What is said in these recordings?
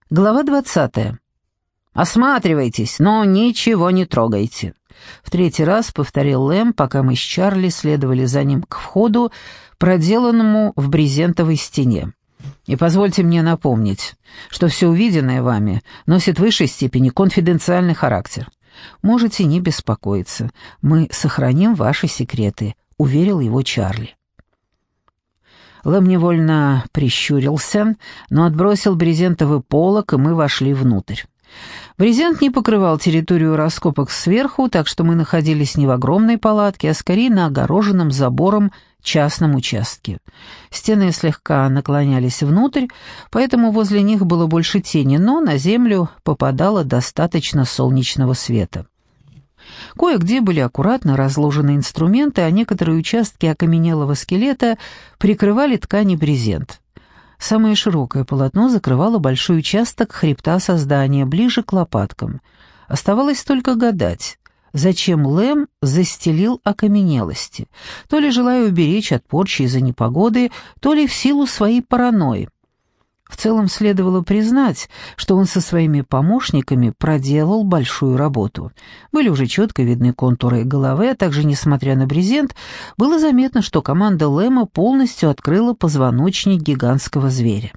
Глава 20. «Осматривайтесь, но ничего не трогайте», — в третий раз повторил Лэм, пока мы с Чарли следовали за ним к входу, проделанному в брезентовой стене. «И позвольте мне напомнить, что все увиденное вами носит в высшей степени конфиденциальный характер. Можете не беспокоиться, мы сохраним ваши секреты», — уверил его Чарли. Лэм невольно прищурился, но отбросил брезентовый полог, и мы вошли внутрь. Брезент не покрывал территорию раскопок сверху, так что мы находились не в огромной палатке, а скорее на огороженном забором частном участке. Стены слегка наклонялись внутрь, поэтому возле них было больше тени, но на землю попадало достаточно солнечного света. Кое-где были аккуратно разложены инструменты, а некоторые участки окаменелого скелета прикрывали ткань и брезент. Самое широкое полотно закрывало большой участок хребта создания, ближе к лопаткам. Оставалось только гадать, зачем Лэм застелил окаменелости, то ли желая уберечь от порчи из-за непогоды, то ли в силу своей паранойи. В целом следовало признать, что он со своими помощниками проделал большую работу. Были уже четко видны контуры головы, а также, несмотря на брезент, было заметно, что команда Лэма полностью открыла позвоночник гигантского зверя.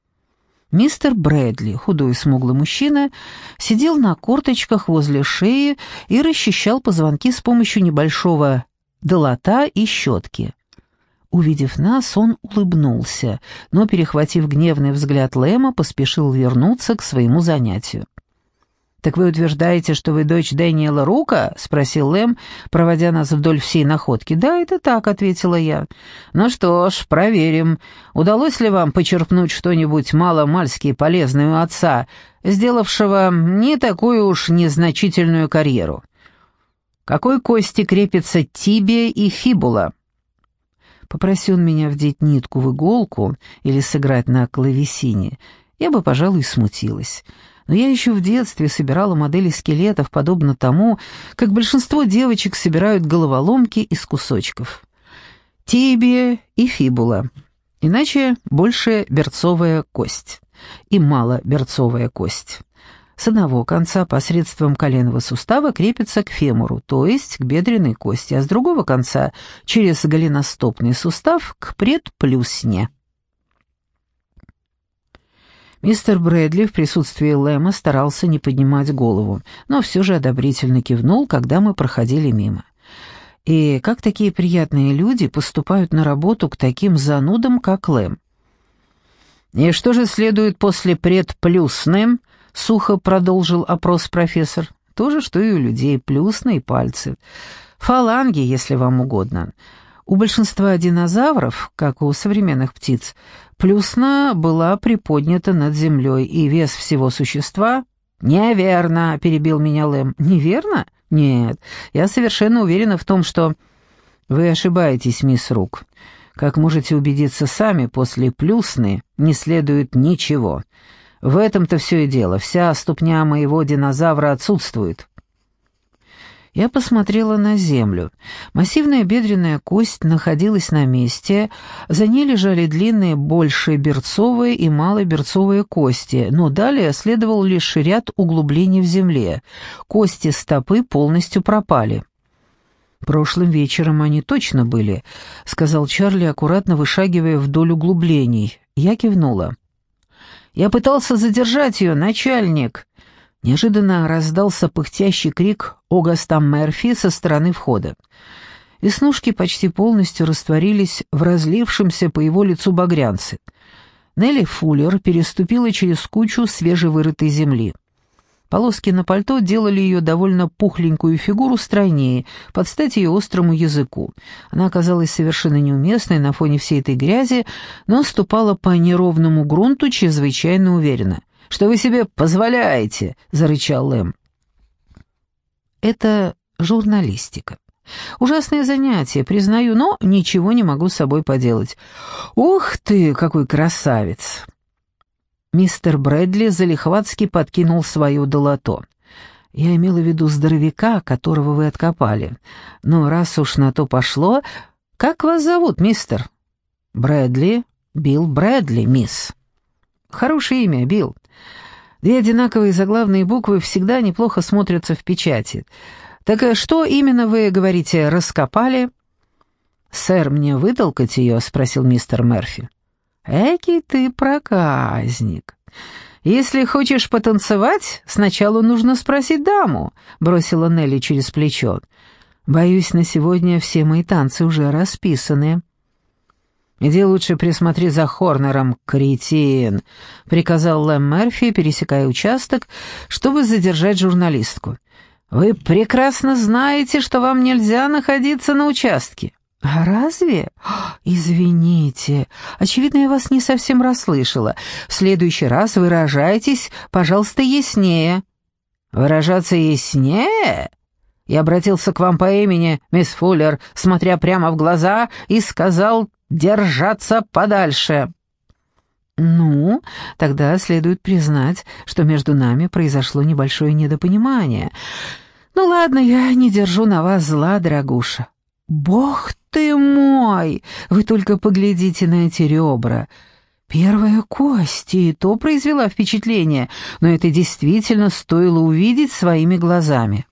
Мистер Брэдли, худой и смуглый мужчина, сидел на корточках возле шеи и расчищал позвонки с помощью небольшого долота и щетки. Увидев нас, он улыбнулся, но, перехватив гневный взгляд Лэма, поспешил вернуться к своему занятию. «Так вы утверждаете, что вы дочь Дэниела Рука?» — спросил Лэм, проводя нас вдоль всей находки. «Да, это так», — ответила я. «Ну что ж, проверим, удалось ли вам почерпнуть что-нибудь мало-мальски полезное у отца, сделавшего не такую уж незначительную карьеру. К какой кости крепятся тибия и фибула?» Попроси он меня вдеть нитку в иголку или сыграть на клавесине, я бы, пожалуй, смутилась. Но я еще в детстве собирала модели скелетов, подобно тому, как большинство девочек собирают головоломки из кусочков. Тибия и фибула, иначе большая берцовая кость и малоберцовая кость. С одного конца посредством коленного сустава крепится к фемуру, то есть к бедренной кости, а с другого конца через голеностопный сустав к предплюсне. Мистер Брэдли в присутствии Лэма старался не поднимать голову, но все же одобрительно кивнул, когда мы проходили мимо. И как такие приятные люди поступают на работу к таким занудам, как Лэм? «И что же следует после предплюсны?» — сухо продолжил опрос профессор. «То же, что и у людей, плюсны и пальцы. Фаланги, если вам угодно. У большинства динозавров, как у современных птиц, плюсна была приподнята над землей, и вес всего существа...» «Неверно», — перебил меня Лэм. «Неверно? Нет, я совершенно уверена в том, что...» «Вы ошибаетесь, мисс Рук. Как можете убедиться сами, после плюсны не следует ничего. В этом-то все и дело. Вся ступня моего динозавра отсутствует». Я посмотрела на землю. Массивная бедренная кость находилась на месте, за ней лежали длинные большеберцовые и малоберцовые кости, но далее следовал лишь ряд углублений в земле. Кости стопы полностью пропали. «Прошлым вечером они точно были», — сказал Чарли, аккуратно вышагивая вдоль углублений. Я кивнула. «Я пытался задержать ее, начальник!» Неожиданно раздался пыхтящий крик Огаста Мерфи со стороны входа. Веснушки почти полностью растворились в разлившемся по его лицу багрянце. Нелли Фуллер переступила через кучу свежевырытой земли. Полоски на пальто делали ее довольно пухленькую фигуру стройнее, под стать ее острому языку. Она оказалась совершенно неуместной на фоне всей этой грязи, но ступала по неровному грунту чрезвычайно уверенно. «Что вы себе позволяете?» — зарычал Лэм. «Это журналистика. Ужасное занятие, признаю, но ничего не могу с собой поделать. Ух ты, какой красавец!» Мистер Брэдли залихватски подкинул свое долото. «Я имела в виду здоровяка, которого вы откопали. Но раз уж на то пошло... Как вас зовут, мистер?» «Брэдли. Билл Брэдли, мисс». «Хорошее имя, Билл. Две одинаковые заглавные буквы всегда неплохо смотрятся в печати. Так что именно вы, говорите, раскопали?» «Сэр, мне вытолкать ее?» — спросил мистер Мерфи. «Экий ты проказник. Если хочешь потанцевать, сначала нужно спросить даму», — бросила Нелли через плечо. «Боюсь, на сегодня все мои танцы уже расписаны». «Иди лучше присмотри за Хорнером, кретин», — приказал Лэм Мерфи, пересекая участок, чтобы задержать журналистку. «Вы прекрасно знаете, что вам нельзя находиться на участке». «А разве? Извините. Очевидно, я вас не совсем расслышала. В следующий раз выражайтесь, пожалуйста, яснее». «Выражаться яснее?» Я обратился к вам по имени, мисс Фуллер, смотря прямо в глаза, и сказал держаться подальше. «Ну, тогда следует признать, что между нами произошло небольшое недопонимание. Ну ладно, я не держу на вас зла, дорогуша». «Бог ты мой! Вы только поглядите на эти ребра! Первая кость, и то произвела впечатление, но это действительно стоило увидеть своими глазами».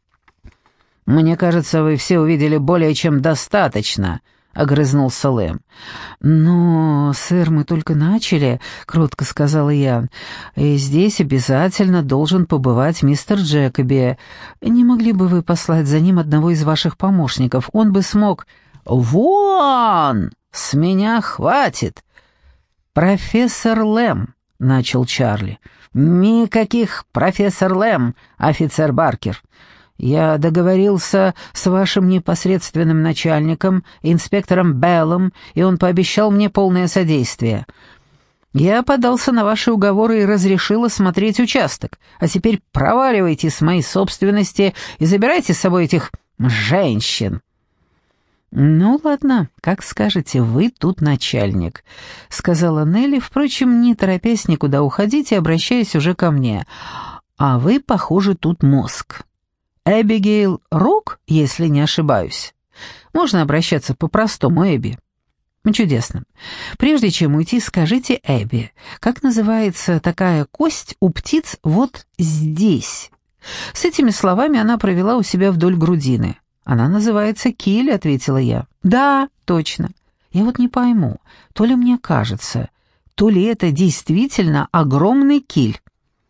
«Мне кажется, вы все увидели более чем достаточно», — огрызнулся Лэм. «Но, сэр, мы только начали», — кротко сказала я. «И здесь обязательно должен побывать мистер Джекоби. Не могли бы вы послать за ним одного из ваших помощников? Он бы смог...» «Вон! С меня хватит!» «Профессор Лэм», — начал Чарли. «Никаких профессор Лэм, офицер Баркер. Я договорился с вашим непосредственным начальником, инспектором Беллом, и он пообещал мне полное содействие. Я подался на ваши уговоры и разрешил осмотреть участок, а теперь проваливайте с моей собственности и забирайте с собой этих женщин». «Ну ладно, как скажете, вы тут начальник», — сказала Нелли, впрочем, не торопясь никуда уходить и обращаясь уже ко мне. «А вы, похоже, тут мозг. Эбигейл Рок, если не ошибаюсь. Можно обращаться по-простому, Эбби». «Чудесно. Прежде чем уйти, скажите, Эбби, как называется такая кость у птиц вот здесь?» С этими словами она провела у себя вдоль грудины. «Она называется киль», — ответила я. «Да, точно. Я вот не пойму, то ли мне кажется, то ли это действительно огромный киль».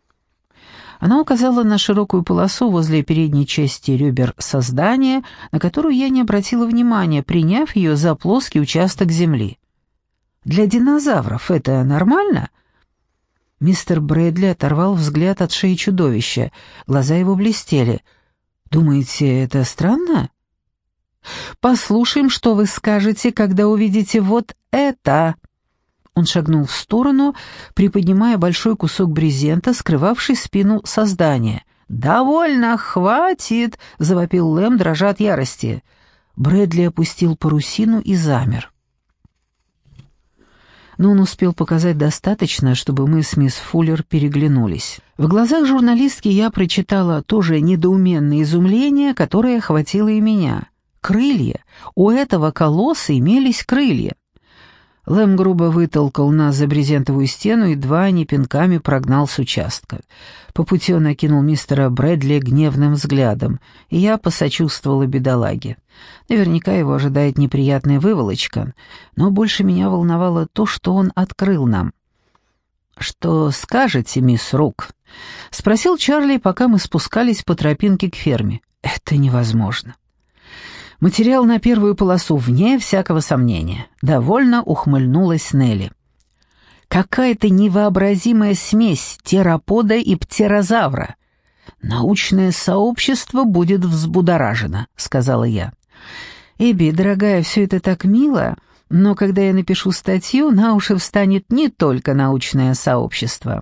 Она указала на широкую полосу возле передней части ребер создания, на которую я не обратила внимания, приняв ее за плоский участок земли. «Для динозавров это нормально?» Мистер Брэдли оторвал взгляд от шеи чудовища. Глаза его блестели. «Думаете, это странно?» «Послушаем, что вы скажете, когда увидите вот это». Он шагнул в сторону, приподнимая большой кусок брезента, скрывавший спину создания. «Довольно, хватит!» — завопил Лэм, дрожа от ярости. Брэдли опустил парусину и замер. Но он успел показать достаточно, чтобы мы с мисс Фуллер переглянулись. В глазах журналистки я прочитала то же недоуменное изумление, которое охватило и меня. Крылья! У этого колосса имелись крылья. Лэм грубо вытолкал нас за брезентовую стену и едва не пинками прогнал с участка. По пути он окинул мистера Брэдли гневным взглядом, и я посочувствовала бедолаге. Наверняка его ожидает неприятная выволочка, но больше меня волновало то, что он открыл нам. «Что скажете, мисс Рук?» — спросил Чарли, пока мы спускались по тропинке к ферме. «Это невозможно». «Материал на первую полосу, вне всякого сомнения», — довольно ухмыльнулась Нелли. «Какая-то невообразимая смесь теропода и птерозавра. Научное сообщество будет взбудоражено», — сказала я. «Эбби, дорогая, все это так мило, но когда я напишу статью, на уши встанет не только научное сообщество».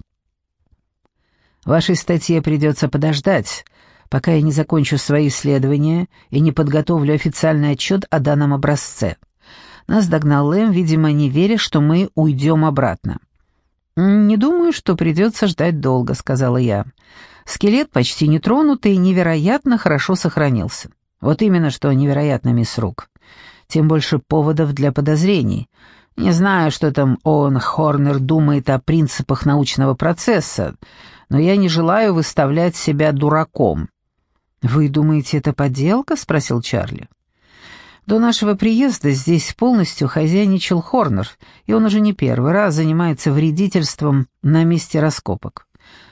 «Вашей статье придется подождать, пока я не закончу свои исследования и не подготовлю официальный отчет о данном образце». Нас догнал Лэм, видимо, не веря, что мы уйдем обратно. «Не думаю, что придется ждать долго», — сказала я. «Скелет почти нетронутый и невероятно хорошо сохранился». «Вот именно, что невероятно, мисс Рук. Тем больше поводов для подозрений. Не знаю, что там Оуэн Хорнер думает о принципах научного процесса, но я не желаю выставлять себя дураком». «Вы думаете, это подделка?» — спросил Чарли. «До нашего приезда здесь полностью хозяйничал Хорнер, и он уже не первый раз занимается вредительством на месте раскопок».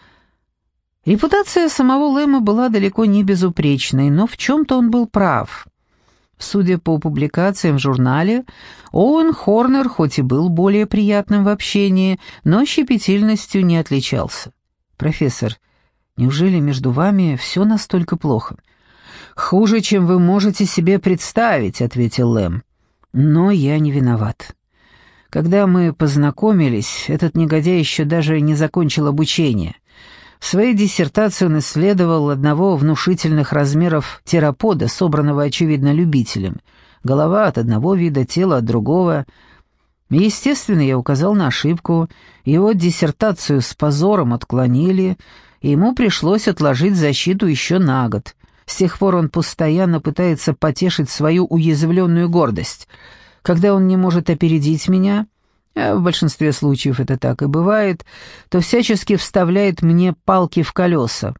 Репутация самого Лэма была далеко не безупречной, но в чем-то он был прав. Судя по публикациям в журнале, Оуэн Хорнер хоть и был более приятным в общении, но щепетильностью не отличался. «Профессор, неужели между вами все настолько плохо?» «Хуже, чем вы можете себе представить», — ответил Лэм. «Но я не виноват. Когда мы познакомились, этот негодяй еще даже не закончил обучение. В своей диссертации он исследовал одного внушительных размеров теропода, собранного, очевидно, любителем. Голова от одного вида, тело от другого. Естественно, я указал на ошибку. Его диссертацию с позором отклонили, и ему пришлось отложить защиту еще на год. С тех пор он постоянно пытается потешить свою уязвленную гордость. Когда он не может опередить меня, а в большинстве случаев это так и бывает, то всячески вставляет мне палки в колеса.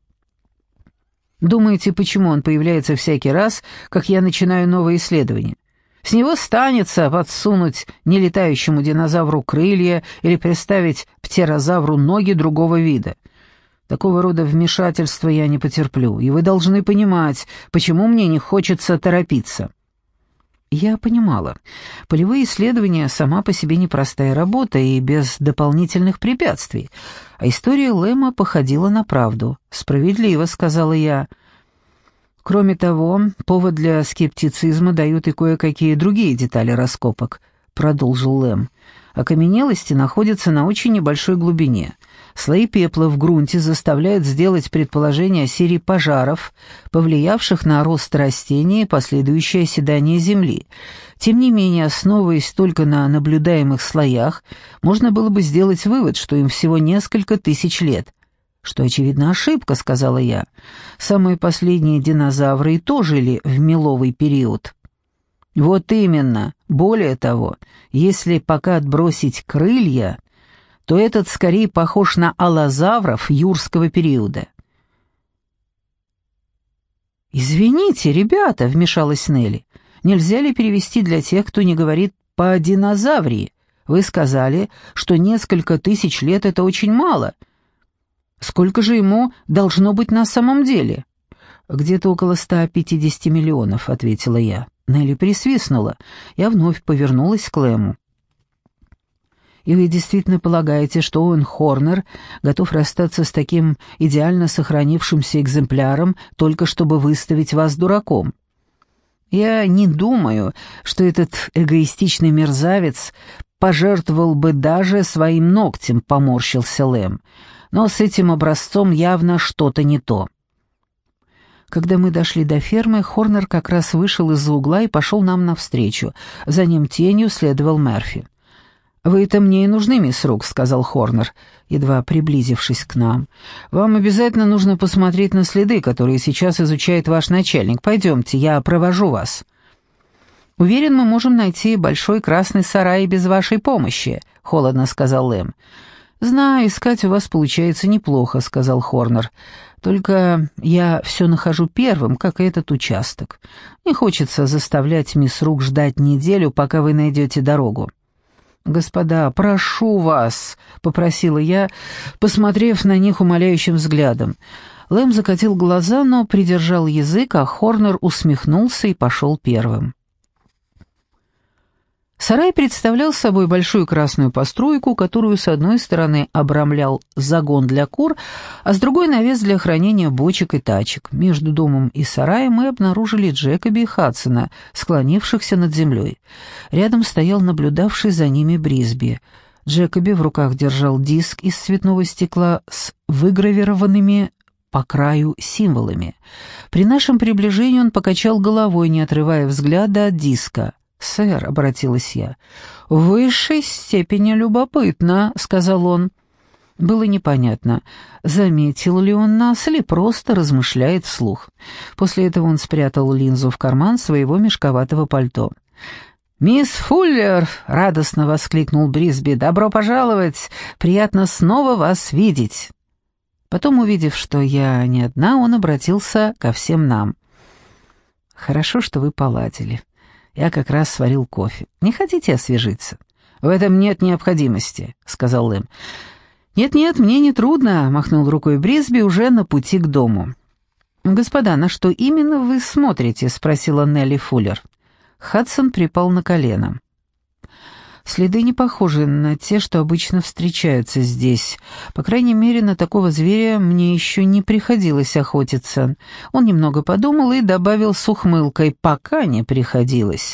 Думаете, почему он появляется всякий раз, как я начинаю новое исследование? С него станется подсунуть нелетающему динозавру крылья или приставить птерозавру ноги другого вида. Такого рода вмешательства я не потерплю, и вы должны понимать, почему мне не хочется торопиться». Я понимала. Полевые исследования сама по себе непростая работа и без дополнительных препятствий. А история Лэма походила на правду. «Справедливо», — сказала я. «Кроме того, повод для скептицизма дают и кое-какие другие детали раскопок», — продолжил Лэм. «Окаменелости находятся на очень небольшой глубине. Слои пепла в грунте заставляют сделать предположение о серии пожаров, повлиявших на рост растений и последующее оседание земли. Тем не менее, основываясь только на наблюдаемых слоях, можно было бы сделать вывод, что им всего несколько тысяч лет». «Что, очевидно, ошибка», — сказала я. «Самые последние динозавры и то жили в меловый период». «Вот именно. Более того, если пока отбросить крылья, то этот скорее похож на аллозавров юрского периода». «Извините, ребята», — вмешалась Нелли, — «нельзя ли перевести для тех, кто не говорит по динозаврии? Вы сказали, что несколько тысяч лет — это очень мало. Сколько же ему должно быть на самом деле?» «Где-то около 150 миллионов», — ответила я. Нелли присвистнула. Я вновь повернулась к Лэму. «И вы действительно полагаете, что Оуэн Хорнер готов расстаться с таким идеально сохранившимся экземпляром, только чтобы выставить вас дураком?» «Я не думаю, что этот эгоистичный мерзавец пожертвовал бы даже своим ногтем», — поморщился Лэм. «Но с этим образцом явно что-то не то». Когда мы дошли до фермы, Хорнер как раз вышел из-за угла и пошел нам навстречу. За ним тенью следовал Мерфи. «Вы-то мне и нужны, мисс Рук», — сказал Хорнер, едва приблизившись к нам. «Вам обязательно нужно посмотреть на следы, которые сейчас изучает ваш начальник. Пойдемте, я провожу вас». «Уверен, мы можем найти большой красный сарай без вашей помощи», — холодно сказал Лэм. «Знаю, искать у вас получается неплохо», — сказал Хорнер. «Только я все нахожу первым, как и этот участок. Не хочется заставлять мисс Рук ждать неделю, пока вы найдете дорогу». «Господа, прошу вас», — попросила я, посмотрев на них умоляющим взглядом. Лэм закатил глаза, но придержал язык, а Хорнер усмехнулся и пошел первым. Сарай представлял собой большую красную постройку, которую с одной стороны обрамлял загон для кур, а с другой — навес для хранения бочек и тачек. Между домом и сараем мы обнаружили Джекоби и Хадсона, склонившихся над землей. Рядом стоял наблюдавший за ними Брисби. Джекоби в руках держал диск из цветного стекла с выгравированными по краю символами. При нашем приближении он покачал головой, не отрывая взгляда от диска. «Сэр», — обратилась я, — «в высшей степени любопытно», — сказал он. Было непонятно, заметил ли он нас или просто размышляет вслух. После этого он спрятал линзу в карман своего мешковатого пальто. «Мисс Фуллер!» — радостно воскликнул Брисби. «Добро пожаловать! Приятно снова вас видеть!» Потом, увидев, что я не одна, он обратился ко всем нам. «Хорошо, что вы поладили. Я как раз сварил кофе. Не хотите освежиться?» «В этом нет необходимости», — сказал Лэм. «Нет-нет, мне не трудно», — махнул рукой Брисби уже на пути к дому. «Господа, на что именно вы смотрите?» — спросила Нелли Фуллер. Хадсон припал на колено. «Следы не похожи на те, что обычно встречаются здесь. По крайней мере, на такого зверя мне еще не приходилось охотиться». Он немного подумал и добавил с ухмылкой: «Пока не приходилось».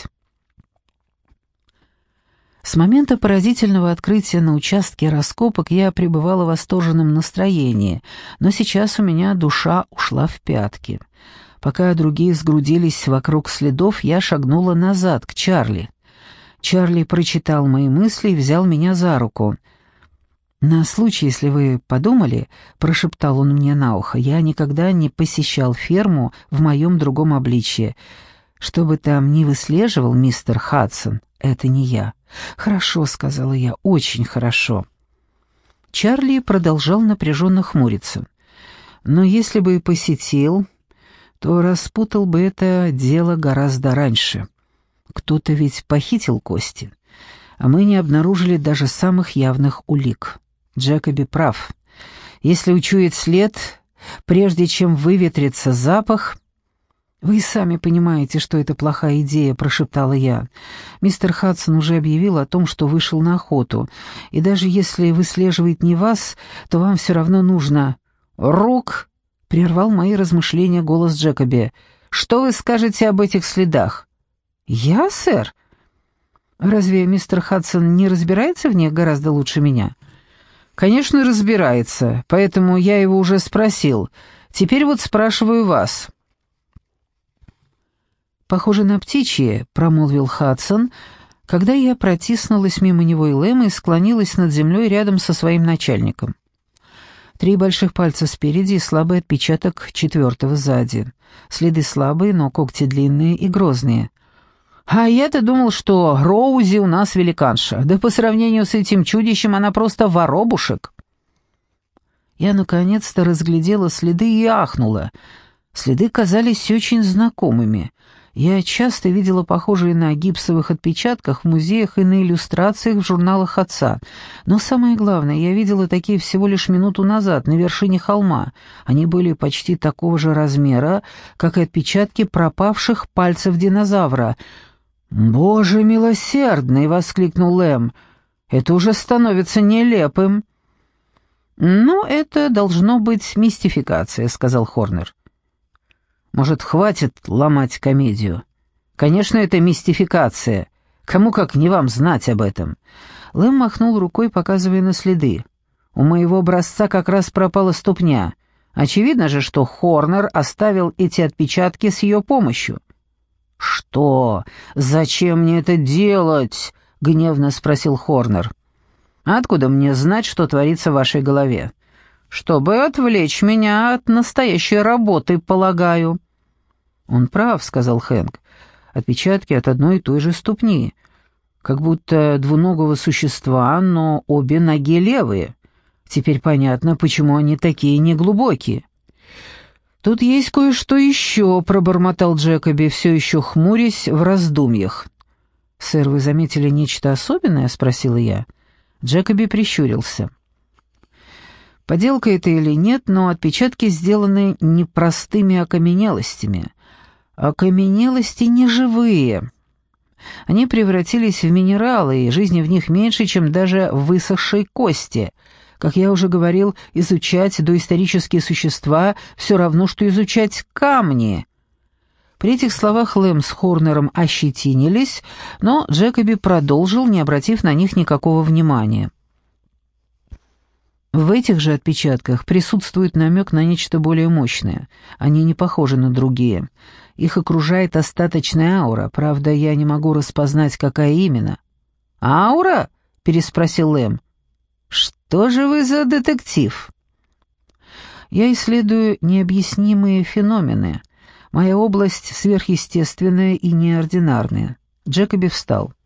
С момента поразительного открытия на участке раскопок я пребывала в восторженном настроении, но сейчас у меня душа ушла в пятки. Пока другие сгрудились вокруг следов, я шагнула назад, к Чарли. Чарли прочитал мои мысли и взял меня за руку. «На случай, если вы подумали», — прошептал он мне на ухо, — «я никогда не посещал ферму в моем другом обличье. Что бы там ни выслеживал мистер Хадсон, это не я». «Хорошо», — сказала я, — «очень хорошо». Чарли продолжал напряженно хмуриться. «Но если бы и посетил, то распутал бы это дело гораздо раньше. Кто-то ведь похитил кости, а мы не обнаружили даже самых явных улик. Джекоби прав. Если учуять след, прежде чем выветрится запах...» «Вы сами понимаете, что это плохая идея», — прошептала я. «Мистер Хадсон уже объявил о том, что вышел на охоту, и даже если выслеживает не вас, то вам все равно нужно...» «Рук!» — прервал мои размышления голос Джекоби. «Что вы скажете об этих следах?» «Я, сэр? Разве мистер Хадсон не разбирается в них гораздо лучше меня?» «Конечно, разбирается, поэтому я его уже спросил. Теперь вот спрашиваю вас». «Похоже на птичье», — промолвил Хадсон, когда я протиснулась мимо него и Лэма и склонилась над землей рядом со своим начальником. 3 больших пальца спереди и слабый отпечаток 4-го сзади. Следы слабые, но когти длинные и грозные. «А я-то думал, что Роузи у нас великанша. Да по сравнению с этим чудищем она просто воробушек». Я наконец-то разглядела следы и ахнула. Следы казались очень знакомыми. Я часто видела похожие на гипсовых отпечатках в музеях и на иллюстрациях в журналах отца. Но самое главное, я видела такие всего лишь минуту назад, на вершине холма. Они были почти такого же размера, как и отпечатки пропавших пальцев динозавра. «Боже милосердный!» — воскликнул Лэм. «Это уже становится нелепым». «Ну, это должно быть мистификация», — сказал Хорнер. «Может, хватит ломать комедию? Конечно, это мистификация. Кому как не вам знать об этом». Лэм махнул рукой, показывая на следы. «У моего образца как раз пропала ступня. Очевидно же, что Хорнер оставил эти отпечатки с ее помощью». «Что? Зачем мне это делать?» — гневно спросил Хорнер. «Откуда мне знать, что творится в вашей голове?» «Чтобы отвлечь меня от настоящей работы, полагаю». «Он прав», — сказал Хэнк. «Отпечатки от одной и той же ступни. Как будто двуногого существа, но обе ноги левые. Теперь понятно, почему они такие неглубокие». «Тут есть кое-что еще», — пробормотал Джекоби, все еще хмурясь в раздумьях. «Сэр, вы заметили нечто особенное?» — спросила я. Джекоби прищурился. «Поделка это или нет, но отпечатки сделаны не простыми окаменелостями. Окаменелости не живые. Они превратились в минералы, и жизни в них меньше, чем даже в высохшей кости. Как я уже говорил, изучать доисторические существа все равно, что изучать камни». При этих словах Лэм с Хорнером ощетинились, но Джекоби продолжил, не обратив на них никакого внимания. В этих же отпечатках присутствует намек на нечто более мощное. Они не похожи на другие. Их окружает остаточная аура, правда, я не могу распознать, какая именно. «Аура?» — переспросил Лэм. «Что же вы за детектив?» «Я исследую необъяснимые феномены. Моя область сверхъестественная и неординарная». Джекоби встал.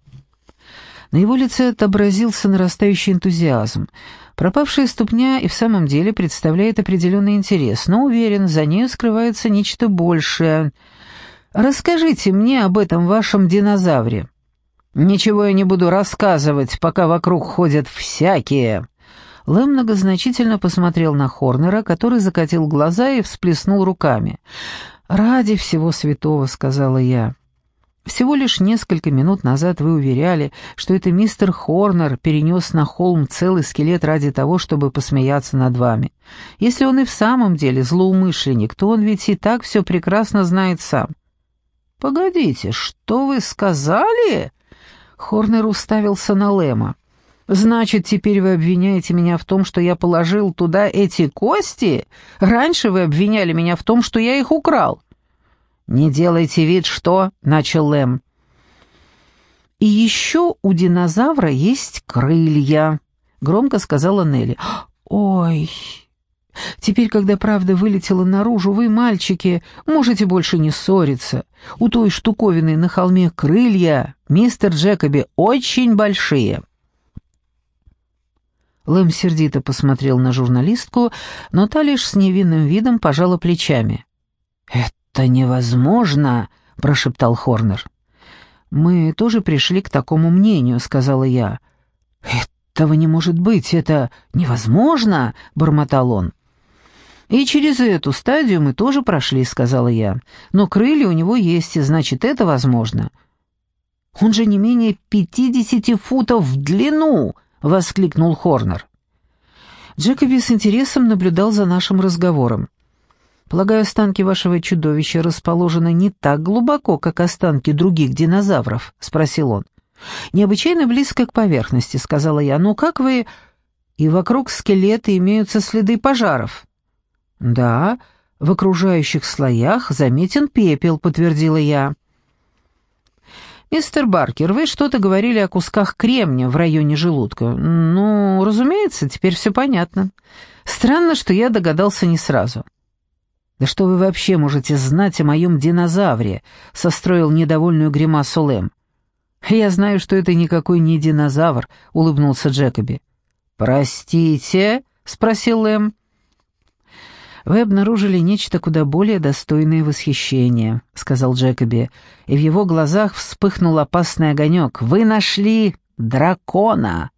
На его лице отобразился нарастающий энтузиазм. Пропавшая ступня и в самом деле представляет определенный интерес, но, уверен, за нею скрывается нечто большее. Расскажите мне об этом вашем динозавре». «Ничего я не буду рассказывать, пока вокруг ходят всякие». Лэм многозначительно посмотрел на Хорнера, который закатил глаза и всплеснул руками. «Ради всего святого», — сказала я. «Всего лишь несколько минут назад вы уверяли, что это мистер Хорнер перенес на холм целый скелет ради того, чтобы посмеяться над вами. Если он и в самом деле злоумышленник, то он ведь и так все прекрасно знает сам». «Погодите, что вы сказали?» Хорнер уставился на Лэма. «Значит, теперь вы обвиняете меня в том, что я положил туда эти кости? Раньше вы обвиняли меня в том, что я их украл». «Не делайте вид, что...» — начал Лэм. «И еще у динозавра есть крылья», — громко сказала Нелли. «Ой, теперь, когда правда вылетела наружу, вы, мальчики, можете больше не ссориться. У той штуковины на холме крылья, мистер Джекоби, очень большие». Лэм сердито посмотрел на журналистку, но та лишь с невинным видом пожала плечами. «Это невозможно», — прошептал Хорнер. «Мы тоже пришли к такому мнению», — сказала я. «Этого не может быть, это невозможно», — бормотал он. «И через эту стадию мы тоже прошли», — сказала я. «Но крылья у него есть, и значит, это возможно». «Он же не менее 50 футов в длину!» — воскликнул Хорнер. Джекоби с интересом наблюдал за нашим разговором. «Полагаю, останки вашего чудовища расположены не так глубоко, как останки других динозавров?» — спросил он. «Необычайно близко к поверхности», — сказала я. «Ну как вы...» «И вокруг скелета имеются следы пожаров». «Да, в окружающих слоях заметен пепел», — подтвердила я. «Мистер Баркер, вы что-то говорили о кусках кремния в районе желудка. Ну, разумеется, теперь все понятно. Странно, что я догадался не сразу». «Да что вы вообще можете знать о моем динозавре?» — состроил недовольную гримасу Лэм. «Я знаю, что это никакой не динозавр», — улыбнулся Джекоби. «Простите?» — спросил Лэм. «Вы обнаружили нечто куда более достойное восхищения», — сказал Джекоби, и в его глазах вспыхнул опасный огонек. «Вы нашли дракона!»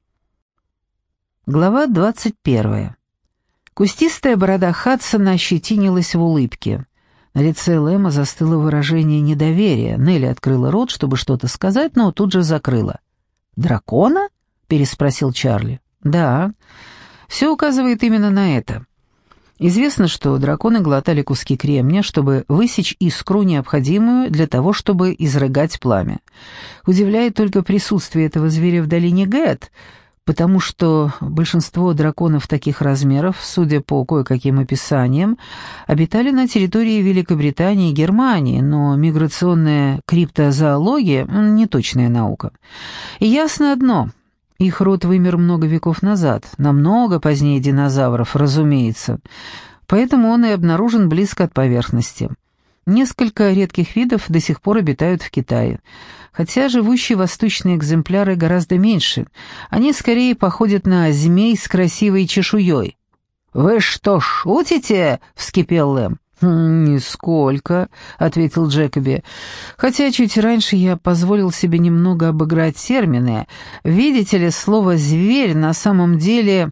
Глава 21. Кустистая борода Хадсона ощетинилась в улыбке. На лице Лэма застыло выражение недоверия. Нелли открыла рот, чтобы что-то сказать, но тут же закрыла. «Дракона?» — переспросил Чарли. «Да, все указывает именно на это». Известно, что драконы глотали куски кремния, чтобы высечь искру, необходимую для того, чтобы изрыгать пламя. Удивляет только присутствие этого зверя в долине Гэт, потому что большинство драконов таких размеров, судя по кое-каким описаниям, обитали на территории Великобритании и Германии, но миграционная криптозоология — неточная наука. И ясно одно — их род вымер много веков назад, намного позднее динозавров, разумеется, поэтому он и обнаружен близко от поверхности. Несколько редких видов до сих пор обитают в Китае, хотя живущие восточные экземпляры гораздо меньше, они скорее походят на змей с красивой чешуей. «Вы что, шутите?» — вскипел Лэм. «Нисколько», — ответил Джекоби. «Хотя чуть раньше я позволил себе немного обыграть термины. Видите ли, слово «зверь» на самом деле...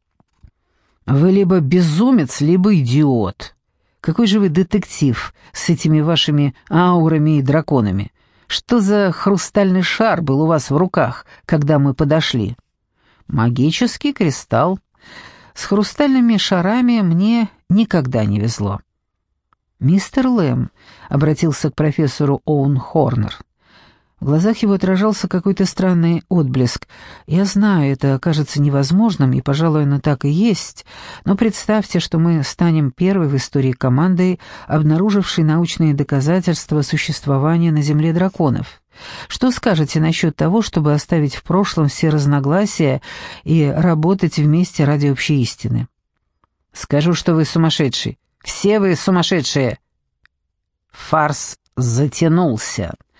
Вы либо безумец, либо идиот. Какой же вы детектив с этими вашими аурами и драконами? Что за хрустальный шар был у вас в руках, когда мы подошли?» «Магический кристалл. С хрустальными шарами мне никогда не везло». «Мистер Лэм», — обратился к профессору Оуэн Хорнер. В глазах его отражался какой-то странный отблеск. «Я знаю, это кажется невозможным, и, пожалуй, оно так и есть, но представьте, что мы станем первой в истории командой, обнаружившей научные доказательства существования на Земле драконов. Что скажете насчет того, чтобы оставить в прошлом все разногласия и работать вместе ради общей истины?» «Скажу, что вы сумасшедший. Все вы сумасшедшие!» Фарс затянулся.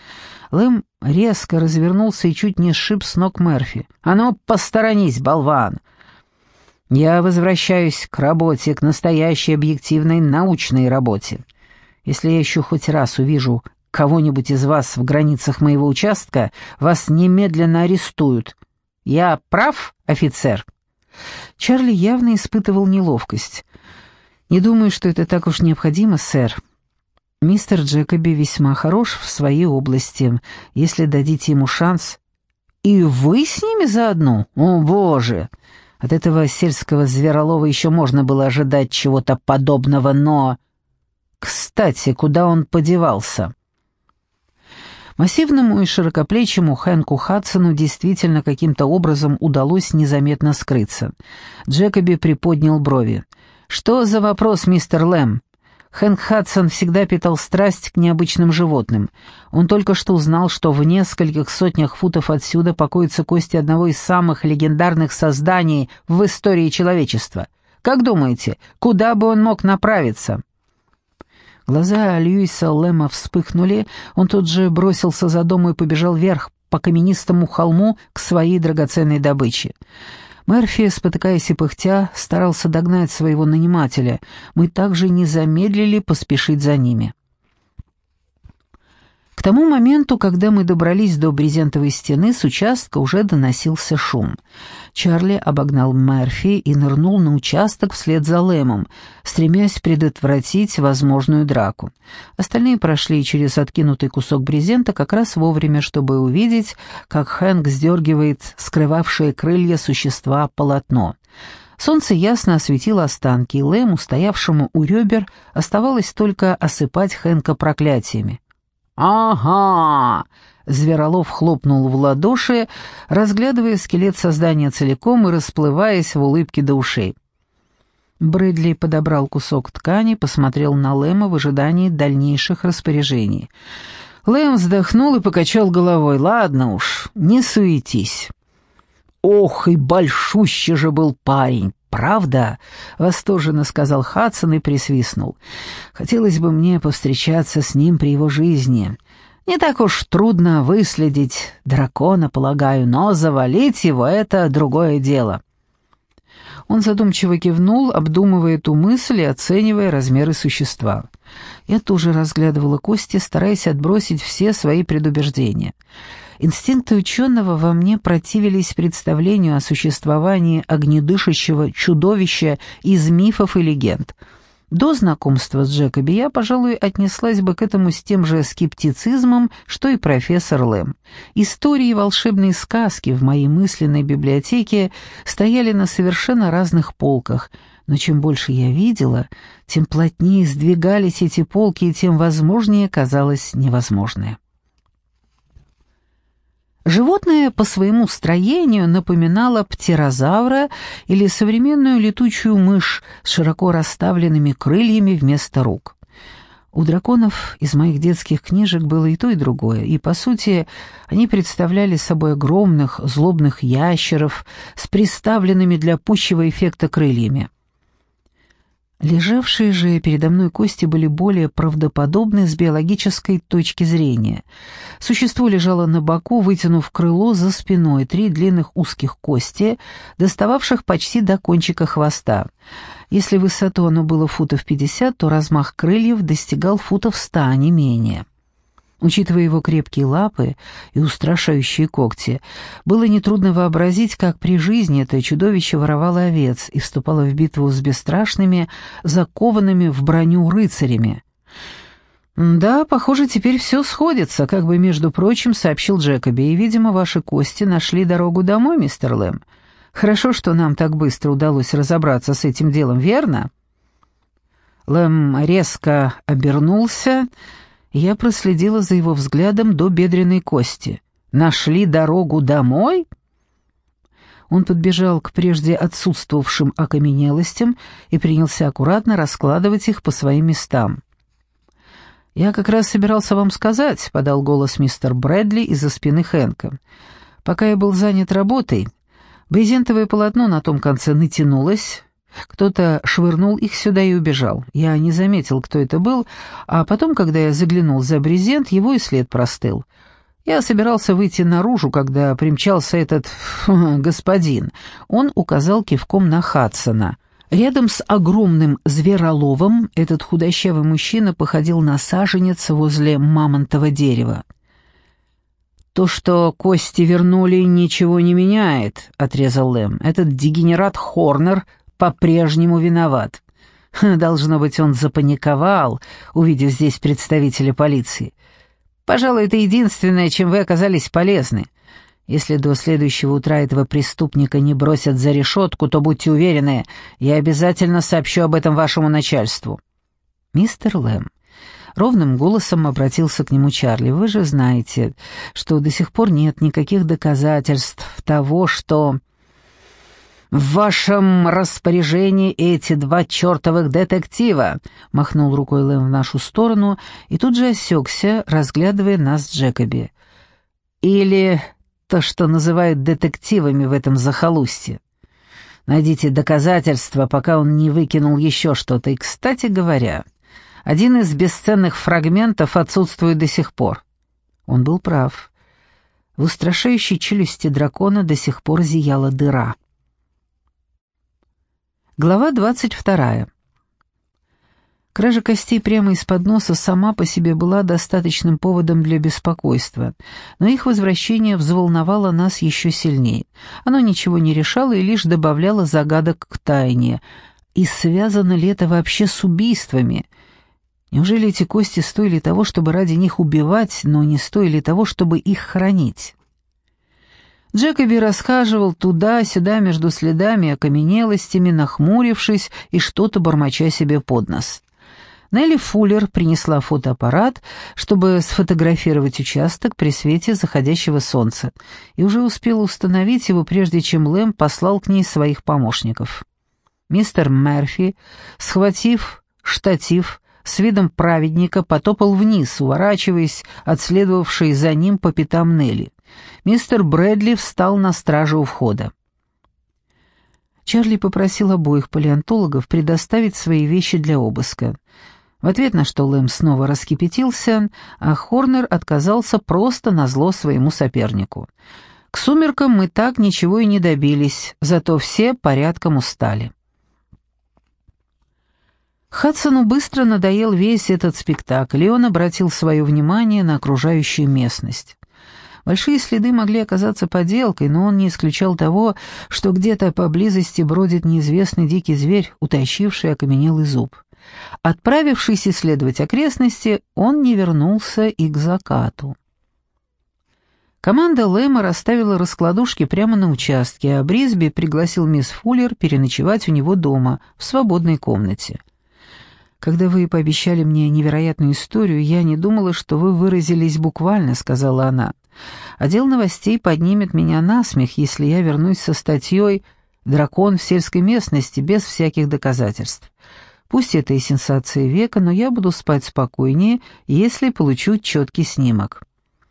Лэм резко развернулся и чуть не сшиб с ног Мерфи. «А ну, посторонись, болван!» «Я возвращаюсь к работе, к настоящей объективной научной работе. Если я еще хоть раз увижу кого-нибудь из вас в границах моего участка, вас немедленно арестуют. Я прав, офицер?» Чарли явно испытывал неловкость. «Не думаю, что это так уж необходимо, сэр. Мистер Джекоби весьма хорош в своей области, если дадите ему шанс». «И вы с ними заодно? О, боже!» От этого сельского зверолова еще можно было ожидать чего-то подобного, но... Кстати, куда он подевался? Массивному и широкоплечему Хэнку Хадсону действительно каким-то образом удалось незаметно скрыться. Джекоби приподнял брови. «Что за вопрос, мистер Лэм?» Хэнк Хадсон всегда питал страсть к необычным животным. Он только что узнал, что в нескольких сотнях футов отсюда покоятся кости одного из самых легендарных созданий в истории человечества. Как думаете, куда бы он мог направиться?» Глаза Льюиса Лэма вспыхнули, он тут же бросился за дом и побежал вверх по каменистому холму к своей драгоценной добыче. Мерфи, спотыкаясь и пыхтя, старался догнать своего нанимателя. Мы также не замедлили поспешить за ними. К тому моменту, когда мы добрались до брезентовой стены, с участка уже доносился шум. Чарли обогнал Мерфи и нырнул на участок вслед за Лэмом, стремясь предотвратить возможную драку. Остальные прошли через откинутый кусок брезента как раз вовремя, чтобы увидеть, как Хэнк сдергивает скрывавшее крылья существа полотно. Солнце ясно осветило останки, и Лэму, стоявшему у ребер, оставалось только осыпать Хэнка проклятиями. «Ага!» — Зверолов хлопнул в ладоши, разглядывая скелет создания целиком и расплываясь в улыбке до ушей. Брэдли подобрал кусок ткани, посмотрел на Лэма в ожидании дальнейших распоряжений. Лэм вздохнул и покачал головой. «Ладно уж, не суетись». «Ох, и большущий же был парень! Правда?» — восторженно сказал Хадсон и присвистнул. «Хотелось бы мне повстречаться с ним при его жизни. Не так уж трудно выследить дракона, полагаю, но завалить его — это другое дело». Он задумчиво кивнул, обдумывая эту мысль и оценивая размеры существа. Я тоже разглядывала кости, стараясь отбросить все свои предубеждения. Инстинкты ученого во мне противились представлению о существовании огнедышащего чудовища из мифов и легенд. До знакомства с Джекоби я, пожалуй, отнеслась бы к этому с тем же скептицизмом, что и профессор Лэм. Истории и волшебные сказки в моей мысленной библиотеке стояли на совершенно разных полках, но чем больше я видела, тем плотнее сдвигались эти полки, и тем возможнее казалось невозможное. Животное по своему строению напоминало птерозавра или современную летучую мышь с широко расставленными крыльями вместо рук. У драконов из моих детских книжек было и то, и другое, и, по сути, они представляли собой огромных злобных ящеров с приставленными для пущего эффекта крыльями. Лежавшие же передо мной кости были более правдоподобны с биологической точки зрения. Существо лежало на боку, вытянув крыло за спиной, 3 длинных узких кости, достававших почти до кончика хвоста. Если в высоту оно было футов 50, то размах крыльев достигал футов 100, не менее. Учитывая его крепкие лапы и устрашающие когти, было нетрудно вообразить, как при жизни это чудовище воровало овец и вступало в битву с бесстрашными, закованными в броню рыцарями. «Да, похоже, теперь все сходится», — как бы, между прочим, сообщил Джекоби, «и, видимо, ваши кости нашли дорогу домой, мистер Лэм. Хорошо, что нам так быстро удалось разобраться с этим делом, верно?» Лэм резко обернулся. Я проследила за его взглядом до бедренной кости. «Нашли дорогу домой?» Он подбежал к прежде отсутствовавшим окаменелостям и принялся аккуратно раскладывать их по своим местам. «Я как раз собирался вам сказать», — подал голос мистер Брэдли из-за спины Хэнка. «Пока я был занят работой, брезентовое полотно на том конце натянулось». Кто-то швырнул их сюда и убежал. Я не заметил, кто это был, а потом, когда я заглянул за брезент, его и след простыл. Я собирался выйти наружу, когда примчался этот господин. Он указал кивком на Хадсона. Рядом с огромным звероловом этот худощавый мужчина походил на саженец возле мамонтового дерева. «То, что кости вернули, ничего не меняет», — отрезал Лэм. «Этот дегенерат Хорнер по-прежнему виноват. Должно быть, он запаниковал, увидев здесь представителя полиции. Пожалуй, это единственное, чем вы оказались полезны. Если до следующего утра этого преступника не бросят за решетку, то будьте уверены, я обязательно сообщу об этом вашему начальству». «Мистер Лэм», — ровным голосом обратился к нему Чарли, — «вы же знаете, что до сих пор нет никаких доказательств того, что в вашем распоряжении эти два чертовых детектива», — махнул рукой Лэм в нашу сторону и тут же осекся, разглядывая нас с Джекоби. «Или то, что называют детективами в этом захолустье. Найдите доказательства, пока он не выкинул еще что-то. И, кстати говоря, один из бесценных фрагментов отсутствует до сих пор». Он был прав. В устрашающей челюсти дракона до сих пор зияла дыра. Глава 22. Кража костей прямо из-под носа сама по себе была достаточным поводом для беспокойства, но их возвращение взволновало нас еще сильнее. Оно ничего не решало и лишь добавляло загадок к тайне. И связано ли это вообще с убийствами? Неужели эти кости стоили того, чтобы ради них убивать, но не стоили того, чтобы их хранить? Джекоби расхаживал туда-сюда между следами и окаменелостями, нахмурившись и что-то бормоча себе под нос. Нелли Фуллер принесла фотоаппарат, чтобы сфотографировать участок при свете заходящего солнца, и уже успела установить его, прежде чем Лэм послал к ней своих помощников. Мистер Мерфи, схватив штатив, с видом праведника потопал вниз, уворачиваясь от следовавшей за ним по пятам Нелли. Мистер Брэдли встал на страже у входа. Чарли попросил обоих палеонтологов предоставить свои вещи для обыска. В ответ на что Лэм снова раскипятился, а Хорнер отказался просто назло своему сопернику. К сумеркам мы так ничего и не добились, зато все порядком устали. Хадсону быстро надоел весь этот спектакль, и он обратил свое внимание на окружающую местность. Большие следы могли оказаться подделкой, но он не исключал того, что где-то поблизости бродит неизвестный дикий зверь, утащивший окаменелый зуб. Отправившись исследовать окрестности, он не вернулся и к закату. Команда Лэма расставила раскладушки прямо на участке, а Брисби пригласил мисс Фуллер переночевать у него дома, в свободной комнате. «Когда вы пообещали мне невероятную историю, я не думала, что вы выразились буквально», — сказала она. «Отдел новостей поднимет меня на смех, если я вернусь со статьей «Дракон в сельской местности» без всяких доказательств. Пусть это и сенсация века, но я буду спать спокойнее, если получу четкий снимок».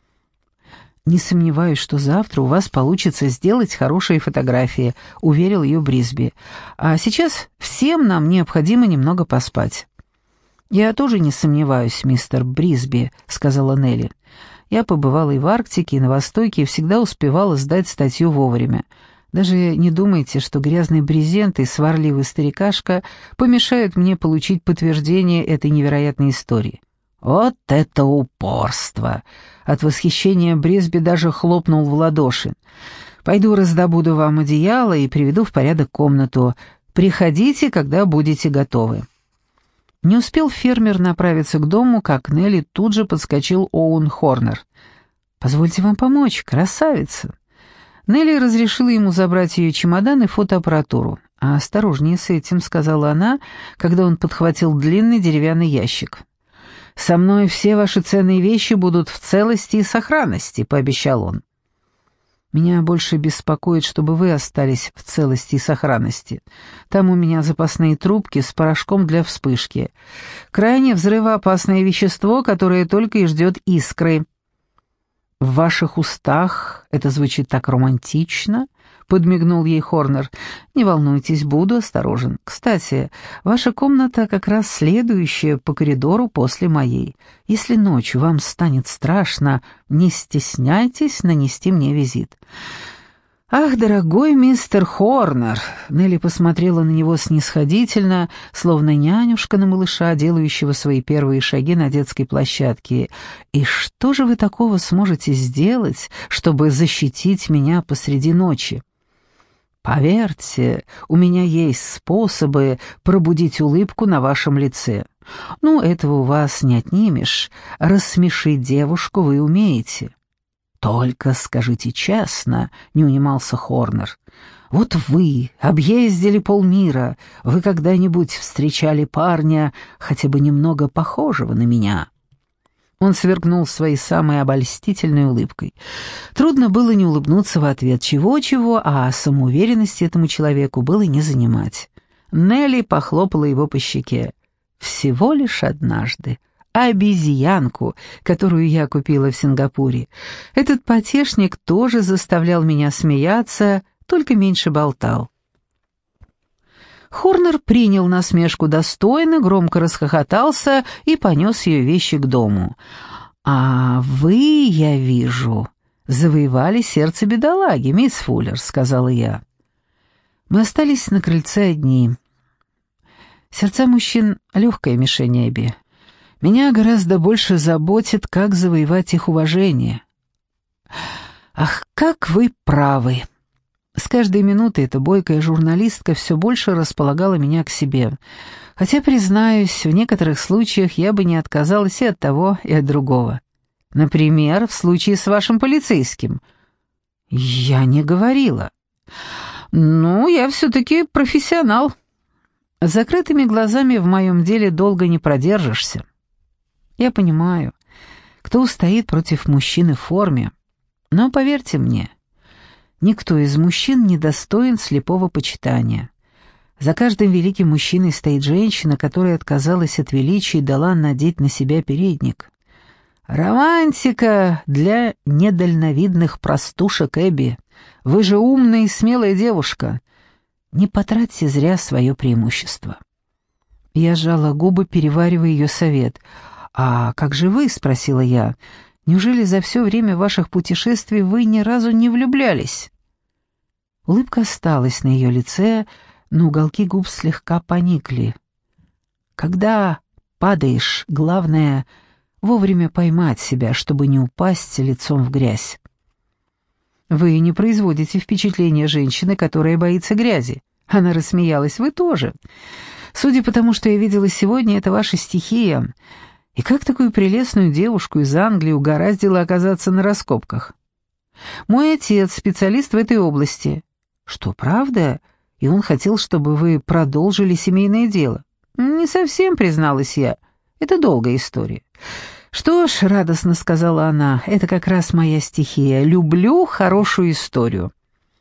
«Не сомневаюсь, что завтра у вас получится сделать хорошие фотографии», — уверил ее Брисби. «А сейчас всем нам необходимо немного поспать». «Я тоже не сомневаюсь, мистер Брисби», — сказала Нелли. «Я побывала и в Арктике, и на Востоке, и всегда успевала сдать статью вовремя. Даже не думайте, что грязный брезент и сварливый старикашка помешают мне получить подтверждение этой невероятной истории». «Вот это упорство!» От восхищения Брисби даже хлопнул в ладоши. «Пойду раздобуду вам одеяло и приведу в порядок комнату. Приходите, когда будете готовы». Не успел фермер направиться к дому, как Нелли тут же подскочил Оуэн Хорнер. «Позвольте вам помочь, красавица». Нелли разрешила ему забрать ее чемодан и фотоаппаратуру. «А осторожнее с этим», — сказала она, когда он подхватил длинный деревянный ящик. «Со мной все ваши ценные вещи будут в целости и сохранности», — пообещал он. «Меня больше беспокоит, чтобы вы остались в целости и сохранности. Там у меня запасные трубки с порошком для вспышки. Крайне взрывоопасное вещество, которое только и ждет искры». «В ваших устах это звучит так романтично», — подмигнул ей Хорнер. «Не волнуйтесь, буду осторожен. Кстати, ваша комната как раз следующая по коридору после моей. Если ночью вам станет страшно, не стесняйтесь нанести мне визит». «Ах, дорогой мистер Хорнер!» Нелли посмотрела на него снисходительно, словно нянюшка на малыша, делающего свои первые шаги на детской площадке. «И что же вы такого сможете сделать, чтобы защитить меня посреди ночи?» «Поверьте, у меня есть способы пробудить улыбку на вашем лице. Ну, этого у вас не отнимешь. Рассмешить девушку вы умеете». «Только скажите честно», — не унимался Хорнер, — «вот вы объездили полмира, вы когда-нибудь встречали парня, хотя бы немного похожего на меня?» Он сверкнул своей самой обольстительной улыбкой. Трудно было не улыбнуться в ответ, чего-чего, а самоуверенности этому человеку было не занимать. Нелли похлопала его по щеке. «Всего лишь однажды. Обезьянку, которую я купила в Сингапуре. Этот потешник тоже заставлял меня смеяться, только меньше болтал». Хорнер принял насмешку достойно, громко расхохотался и понес ее вещи к дому. «А вы, я вижу, завоевали сердце бедолаги, мисс Фуллер», — сказала я. Мы остались на крыльце одни. Сердца мужчин — легкая мишень Эбби. Меня гораздо больше заботит, как завоевать их уважение. Ах, как вы правы. С каждой минутой эта бойкая журналистка все больше располагала меня к себе. Хотя, признаюсь, в некоторых случаях я бы не отказалась и от того, и от другого. Например, в случае с вашим полицейским. Я не говорила. Ну, я все-таки профессионал. С закрытыми глазами в моем деле долго не продержишься. Я понимаю, кто устоит против мужчины в форме, но поверьте мне, никто из мужчин не достоин слепого почитания. За каждым великим мужчиной стоит женщина, которая отказалась от величия и дала надеть на себя передник. Романтика для недальновидных простушек, Эбби. Вы же умная и смелая девушка. Не потратьте зря свое преимущество. Я сжала губы, переваривая ее совет. «А как же вы?» — спросила я. «Неужели за все время ваших путешествий вы ни разу не влюблялись?» Улыбка осталась на ее лице, но уголки губ слегка поникли. «Когда падаешь, главное — вовремя поймать себя, чтобы не упасть лицом в грязь». «Вы не производите впечатления женщины, которая боится грязи». Она рассмеялась. «Вы тоже. Судя по тому, что я видела сегодня, это ваша стихия. И как такую прелестную девушку из Англии угораздило оказаться на раскопках? Мой отец специалист в этой области». «Что, правда? И он хотел, чтобы вы продолжили семейное дело?» «Не совсем», — призналась я. «Это долгая история». «Что ж», — радостно сказала она, — «это как раз моя стихия. Люблю хорошую историю».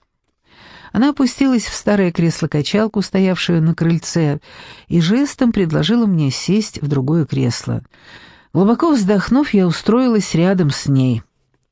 Она опустилась в старое кресло-качалку, стоявшее на крыльце, и жестом предложила мне сесть в другое кресло. Глубоко вздохнув, я устроилась рядом с ней.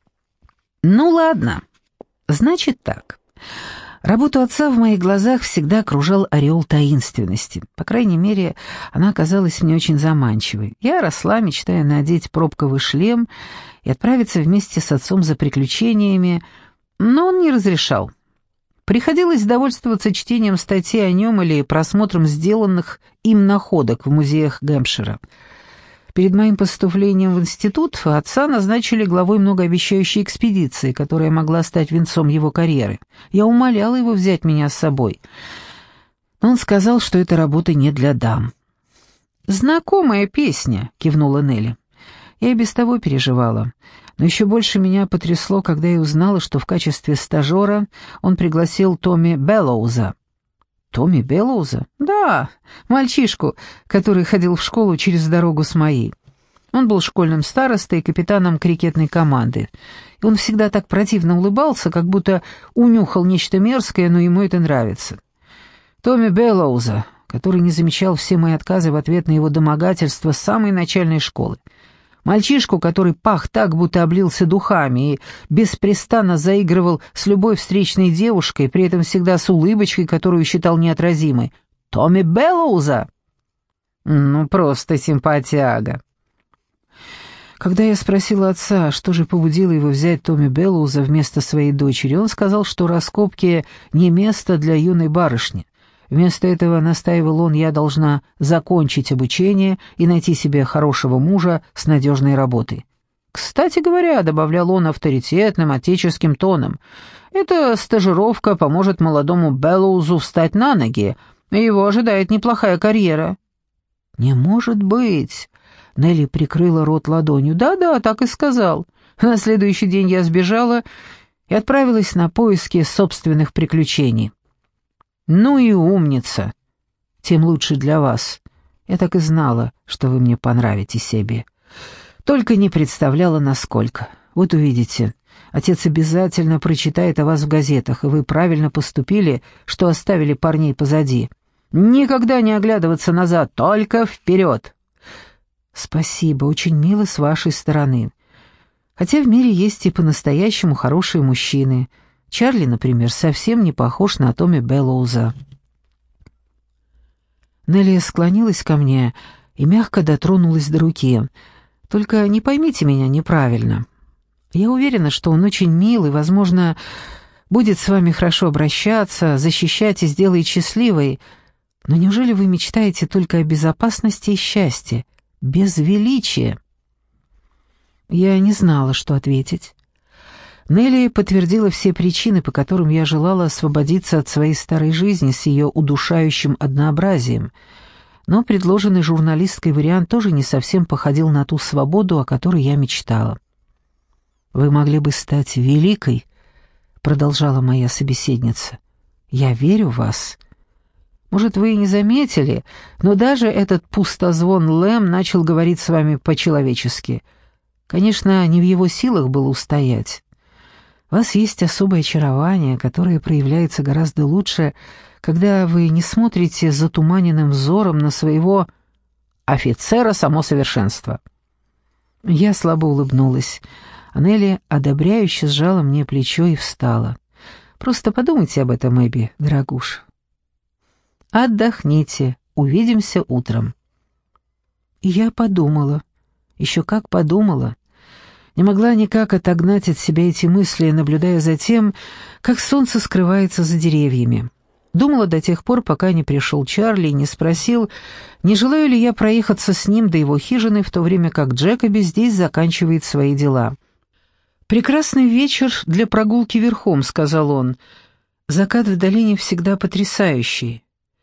«Ну ладно, значит так. Работу отца в моих глазах всегда окружал ореол таинственности. По крайней мере, она оказалась мне очень заманчивой. Я росла, мечтая надеть пробковый шлем и отправиться вместе с отцом за приключениями, но он не разрешал. Приходилось довольствоваться чтением статей о нем или просмотром сделанных им находок в музеях Гэмпшира. Перед моим поступлением в институт отца назначили главой многообещающей экспедиции, которая могла стать венцом его карьеры. Я умоляла его взять меня с собой, но он сказал, что эта работа не для дам. «Знакомая песня», — кивнула Нелли. Я и без того переживала. Но еще больше меня потрясло, когда я узнала, что в качестве стажера он пригласил Томми Беллоуза. Томми Беллоуза? Да, мальчишку, который ходил в школу через дорогу с моей. Он был школьным старостой и капитаном крикетной команды. И он всегда так противно улыбался, как будто унюхал нечто мерзкое, но ему это нравится. Томми Беллоуза, который не замечал все мои отказы в ответ на его домогательство с самой начальной школы. Мальчишку, который пах так, будто облился духами, и беспрестанно заигрывал с любой встречной девушкой, при этом всегда с улыбочкой, которую считал неотразимой. Томми Беллоуза! Ну, просто симпатяга. Когда я спросила отца, что же побудило его взять Томми Беллоуза вместо своей дочери, он сказал, что раскопки не место для юной барышни. Вместо этого, настаивал он, я должна закончить обучение и найти себе хорошего мужа с надежной работой. «Кстати говоря», — добавлял он авторитетным отеческим тоном, «эта стажировка поможет молодому Беллоузу встать на ноги, и его ожидает неплохая карьера». «Не может быть!» — Нелли прикрыла рот ладонью. «Да-да, так и сказал. На следующий день я сбежала и отправилась на поиски собственных приключений». «Ну и умница! Тем лучше для вас. Я так и знала, что вы мне понравитесь, Эбби. Только не представляла, насколько. Вот увидите, отец обязательно прочитает о вас в газетах, и вы правильно поступили, что оставили парней позади. Никогда не оглядываться назад, только вперед!» «Спасибо, очень мило с вашей стороны. Хотя в мире есть и по-настоящему хорошие мужчины. Чарли, например, совсем не похож на Томми Беллоуза». Нелли склонилась ко мне и мягко дотронулась до руки. «Только не поймите меня неправильно. Я уверена, что он очень милый, возможно, будет с вами хорошо обращаться, защищать и сделает счастливой. Но неужели вы мечтаете только о безопасности и счастье, без величия?» Я не знала, что ответить. Нелли подтвердила все причины, по которым я желала освободиться от своей старой жизни с ее удушающим однообразием, но предложенный журналисткой вариант тоже не совсем походил на ту свободу, о которой я мечтала. «Вы могли бы стать великой», — продолжала моя собеседница. «Я верю в вас. Может, вы и не заметили, но даже этот пустозвон Лэм начал говорить с вами по-человечески. Конечно, не в его силах было устоять. У вас есть особое очарование, которое проявляется гораздо лучше, когда вы не смотрите затуманенным взором на своего офицера само совершенство». Я слабо улыбнулась. Нелли одобряюще сжала мне плечо и встала. «Просто подумайте об этом, Эбби, дорогуша. Отдохните, увидимся утром». И я подумала, еще как подумала. Не могла никак отогнать от себя эти мысли, наблюдая за тем, как солнце скрывается за деревьями. Думала до тех пор, пока не пришел Чарли и не спросил, не желаю ли я проехаться с ним до его хижины, в то время как Джекоби здесь заканчивает свои дела. «Прекрасный вечер для прогулки верхом», — сказал он. «Закат в долине всегда потрясающий».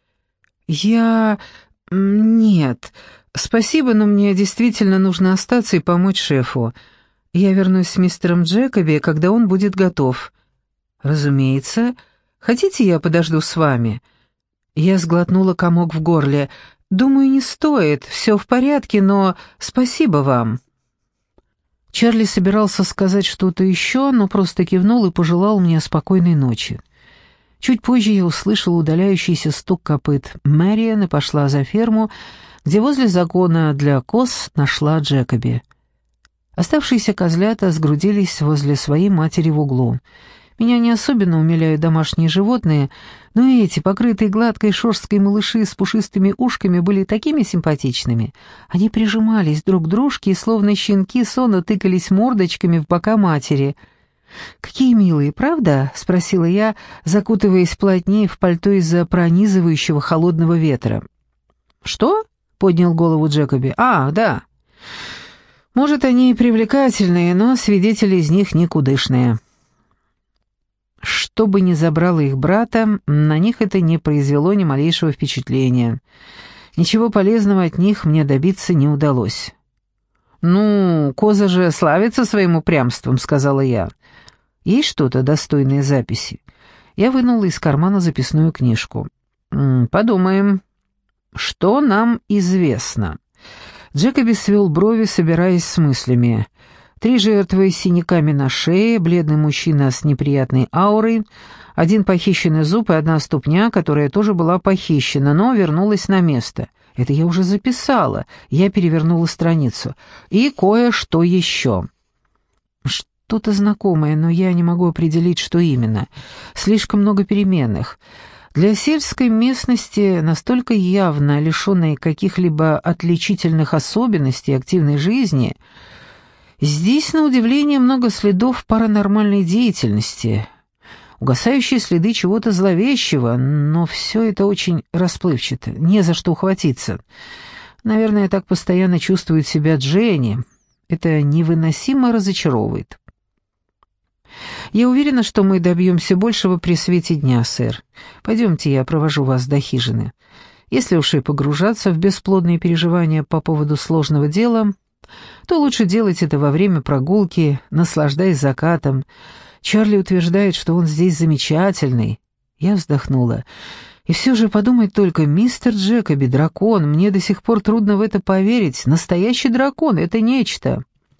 Нет, спасибо, но мне действительно нужно остаться и помочь шефу. Я вернусь с мистером Джекоби, когда он будет готов». «Разумеется. Хотите, я подожду с вами?» Я сглотнула комок в горле. «Думаю, не стоит. Все в порядке, но спасибо вам». Чарли собирался сказать что-то еще, но просто кивнул и пожелал мне спокойной ночи. Чуть позже я услышала удаляющийся стук копыт Мэриан и пошла за ферму, где возле загона для коз нашла Джекоби. Оставшиеся козлята сгрудились возле своей матери в углу. Меня не особенно умиляют домашние животные, но эти, покрытые гладкой шерсткой малыши с пушистыми ушками, были такими симпатичными. Они прижимались друг к дружке и, словно щенки, сонно тыкались мордочками в бока матери. «Какие милые, правда?» — спросила я, закутываясь плотнее в пальто из-за пронизывающего холодного ветра. «Что?» — поднял голову Джекоби. «А, да. Может, они и привлекательные, но свидетели из них никудышные». Что бы ни забрало их брата, на них это не произвело ни малейшего впечатления. Ничего полезного от них мне добиться не удалось. «Ну, коза же славится своим упрямством», — сказала я. «Есть что-то достойное записи?» Я вынула из кармана записную книжку. «Подумаем. Что нам известно?» Джекоби свел брови, собираясь с мыслями. 3 жертвы с синяками на шее, бледный мужчина с неприятной аурой, 1 похищенный зуб и 1 ступня, которая тоже была похищена, но вернулась на место. Это я уже записала. Я перевернула страницу. И кое-что еще. Что-то знакомое, но я не могу определить, что именно. Слишком много переменных. Для сельской местности, настолько явно лишенной каких-либо отличительных особенностей активной жизни, здесь, на удивление, много следов паранормальной деятельности, угасающие следы чего-то зловещего, но все это очень расплывчато, не за что ухватиться. Наверное, так постоянно чувствует себя Дженни. Это невыносимо разочаровывает. «Я уверена, что мы добьемся большего при свете дня, сэр. Пойдемте, я провожу вас до хижины. Если уж и погружаться в бесплодные переживания по поводу сложного дела, то лучше делать это во время прогулки, наслаждаясь закатом. Чарли утверждает, что он здесь замечательный». Я вздохнула. «И все же подумать только, мистер Джекоби, дракон, мне до сих пор трудно в это поверить. Настоящий дракон — это нечто».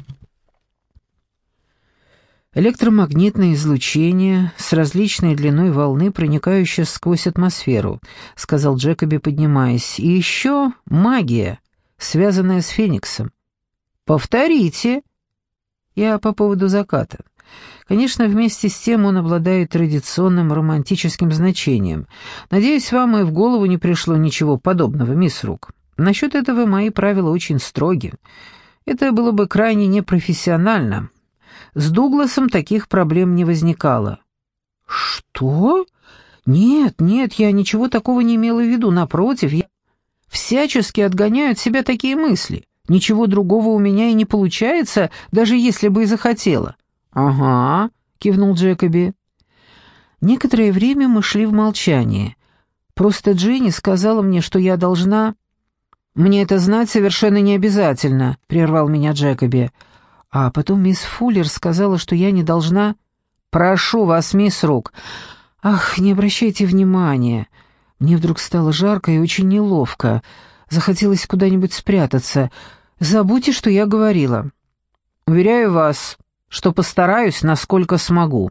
«Электромагнитное излучение с различной длиной волны, проникающее сквозь атмосферу», — сказал Джекоби, поднимаясь. «И еще магия, связанная с Фениксом». «Повторите». «Я по поводу заката. Конечно, вместе с тем он обладает традиционным романтическим значением. Надеюсь, вам и в голову не пришло ничего подобного, мисс Рук. Насчет этого мои правила очень строги. Это было бы крайне непрофессионально. С Дугласом таких проблем не возникало». «Что? Нет, я ничего такого не имела в виду. Напротив, я всячески отгоняю от себя такие мысли. Ничего другого у меня и не получается, даже если бы и захотела». «Ага», — кивнул Джекоби. Некоторое время мы шли в молчании. Просто Дженни сказала мне, что я должна... «Мне это знать совершенно не обязательно», — прервал меня Джекоби. А потом мисс Фуллер сказала, что я не должна... «Прошу вас, мисс Рук». «Ах, не обращайте внимания». Мне вдруг стало жарко и очень неловко. Захотелось куда-нибудь спрятаться. Забудьте, что я говорила. «Уверяю вас, что постараюсь, насколько смогу».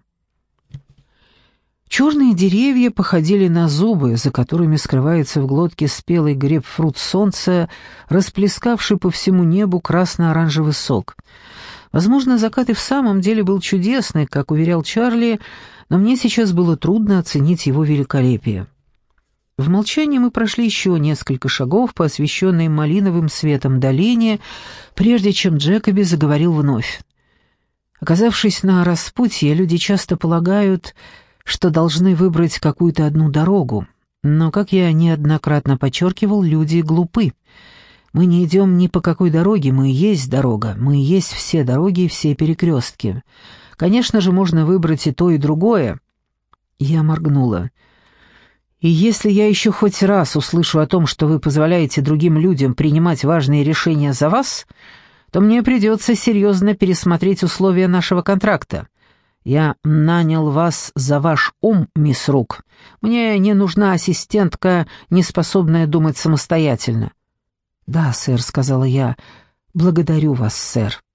Черные деревья походили на зубы, за которыми скрывается в глотке спелый грейпфрут солнца, расплескавший по всему небу красно-оранжевый сок. Возможно, закат и в самом деле был чудесный, как уверял Чарли, но мне сейчас было трудно оценить его великолепие. В молчании мы прошли еще несколько шагов по освещенной малиновым светом долине, прежде чем Джекоби заговорил вновь. Оказавшись на распутье, люди часто полагают, что должны выбрать какую-то одну дорогу, но, как я неоднократно подчеркивал, люди глупы. Мы не идем ни по какой дороге, мы и есть дорога, мы и есть все дороги и все перекрестки. Конечно же, можно выбрать и то, и другое». Я моргнула. «И если я еще хоть раз услышу о том, что вы позволяете другим людям принимать важные решения за вас, то мне придется серьезно пересмотреть условия нашего контракта. Я нанял вас за ваш ум, мисс Рук. Мне не нужна ассистентка, не способная думать самостоятельно». «Да, сэр», — сказала я. «Благодарю вас, сэр».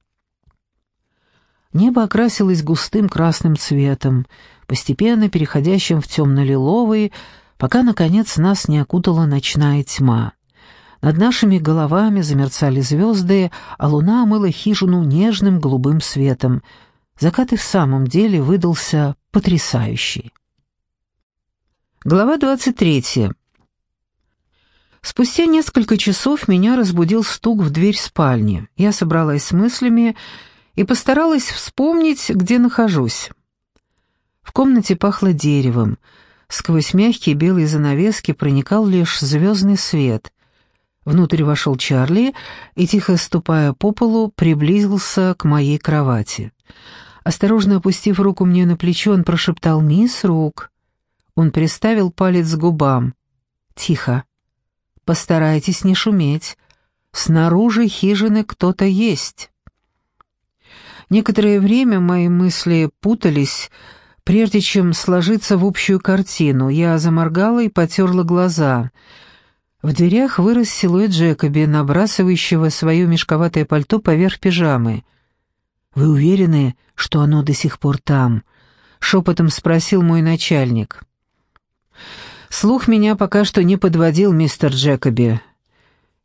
Небо окрасилось густым красным цветом, постепенно переходящим в темно-лиловый, пока, наконец, нас не окутала ночная тьма. Над нашими головами замерцали звезды, а луна омыла хижину нежным голубым светом. Закат и в самом деле выдался потрясающий. Глава 23. Спустя несколько часов меня разбудил стук в дверь спальни. Я собралась с мыслями и постаралась вспомнить, где нахожусь. В комнате пахло деревом. Сквозь мягкие белые занавески проникал лишь звездный свет. Внутрь вошел Чарли и, тихо ступая по полу, приблизился к моей кровати. Осторожно опустив руку мне на плечо, он прошептал: «Мисс Рук». Он приставил палец к губам. «Тихо. Постарайтесь не шуметь. Снаружи хижины кто-то есть». Некоторое время мои мысли путались, прежде чем сложиться в общую картину. Я заморгала и потерла глаза. В дверях вырос силуэт Джекоби, набрасывающего свое мешковатое пальто поверх пижамы. «Вы уверены, что оно до сих пор там?» — шепотом спросил мой начальник. «Слух меня пока что не подводил, мистер Джекоби.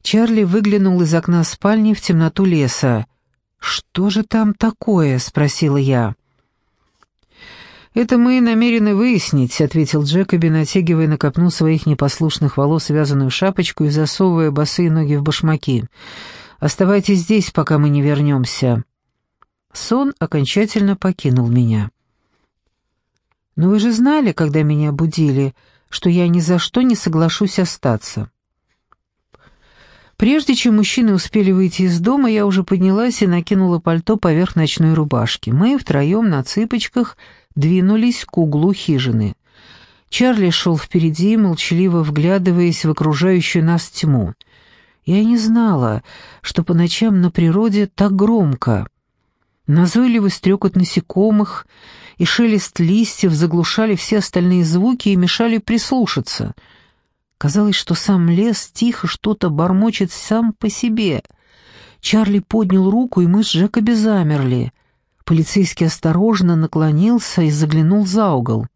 Чарли выглянул из окна спальни в темноту леса. «Что же там такое?» — спросила я. «Это мы намерены выяснить», — ответил Джекоби, натягивая на копну своих непослушных волос вязаную шапочку и засовывая босые ноги в башмаки. «Оставайтесь здесь, пока мы не вернемся». Сон окончательно покинул меня. «Но вы же знали, когда меня будили, что я ни за что не соглашусь остаться». Прежде чем мужчины успели выйти из дома, я уже поднялась и накинула пальто поверх ночной рубашки. Мы втроем на цыпочках двинулись к углу хижины. Чарли шел впереди, молчаливо вглядываясь в окружающую нас тьму. Я не знала, что по ночам на природе так громко. Назойливый стрекот насекомых и шелест листьев заглушали все остальные звуки и мешали прислушаться. Казалось, что сам лес тихо что-то бормочет сам по себе. Чарли поднял руку, и мы с Джекоби замерли. Полицейский осторожно наклонился и заглянул за угол.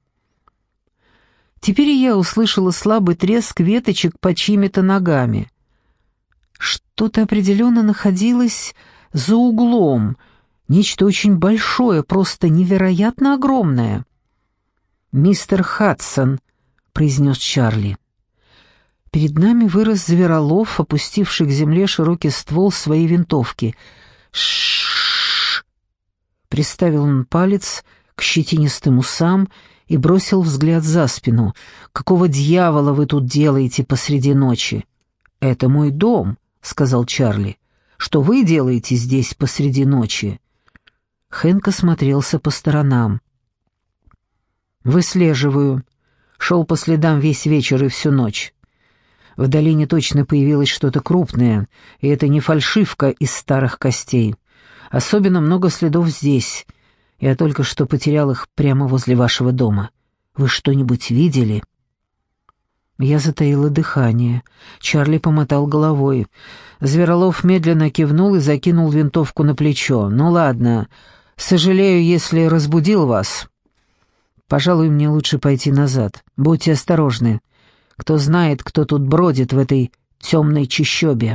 Теперь я услышала слабый треск веточек под чьими-то ногами. Что-то определенно находилось за углом, нечто очень большое, просто невероятно огромное. «Мистер Хадсон», — произнес Чарли. Перед нами вырос зверолов, опустивший к земле широкий ствол своей винтовки. «Ш-ш-ш!» Приставил он палец к щетинистым усам и бросил взгляд за спину. «Какого дьявола вы тут делаете посреди ночи?» «Это мой дом», — сказал Чарли. «Что вы делаете здесь посреди ночи?» Хэнк осмотрелся по сторонам. «Выслеживаю. Шел по следам весь вечер и всю ночь. В долине точно появилось что-то крупное, и это не фальшивка из старых костей. Особенно много следов здесь. Я только что потерял их прямо возле вашего дома. Вы что-нибудь видели?» Я затаила дыхание. Чарли помотал головой. Зверолов медленно кивнул и закинул винтовку на плечо. «Ну ладно, сожалею, если разбудил вас. Пожалуй, мне лучше пойти назад. Будьте осторожны. Кто знает, кто тут бродит в этой темной чащобе».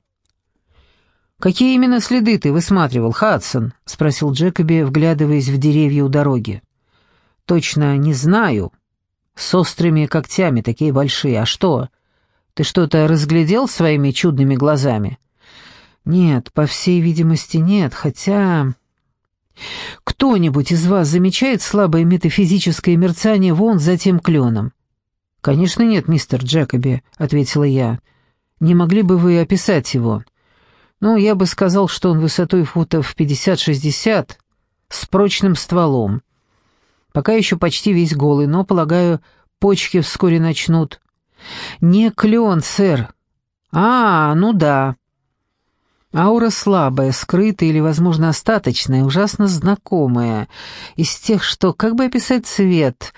«Какие именно следы ты высматривал, Хадсон?» — спросил Джекоби, вглядываясь в деревья у дороги. «Точно не знаю. С острыми когтями, такие большие. А что? Ты что-то разглядел своими чудными глазами?» «Нет, по всей видимости, нет, хотя...» «Кто-нибудь из вас замечает слабое метафизическое мерцание вон за тем кленом?» «Конечно нет, мистер Джекоби», — ответила я. «Не могли бы вы описать его?» «Ну, я бы сказал, что он высотой футов 50-60, с прочным стволом. Пока еще почти весь голый, но, полагаю, почки вскоре начнут». «Не клен, сэр». Ну да». Аура слабая, скрытая или, возможно, остаточная, ужасно знакомая. Из тех, что, как бы описать цвет...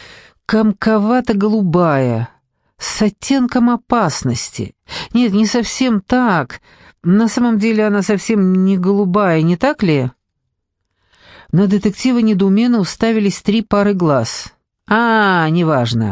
комковато-голубая, с оттенком опасности. Нет, не совсем так. На самом деле она совсем не голубая, не так ли?» На детектива недоуменно уставились 3 пары глаз. Неважно.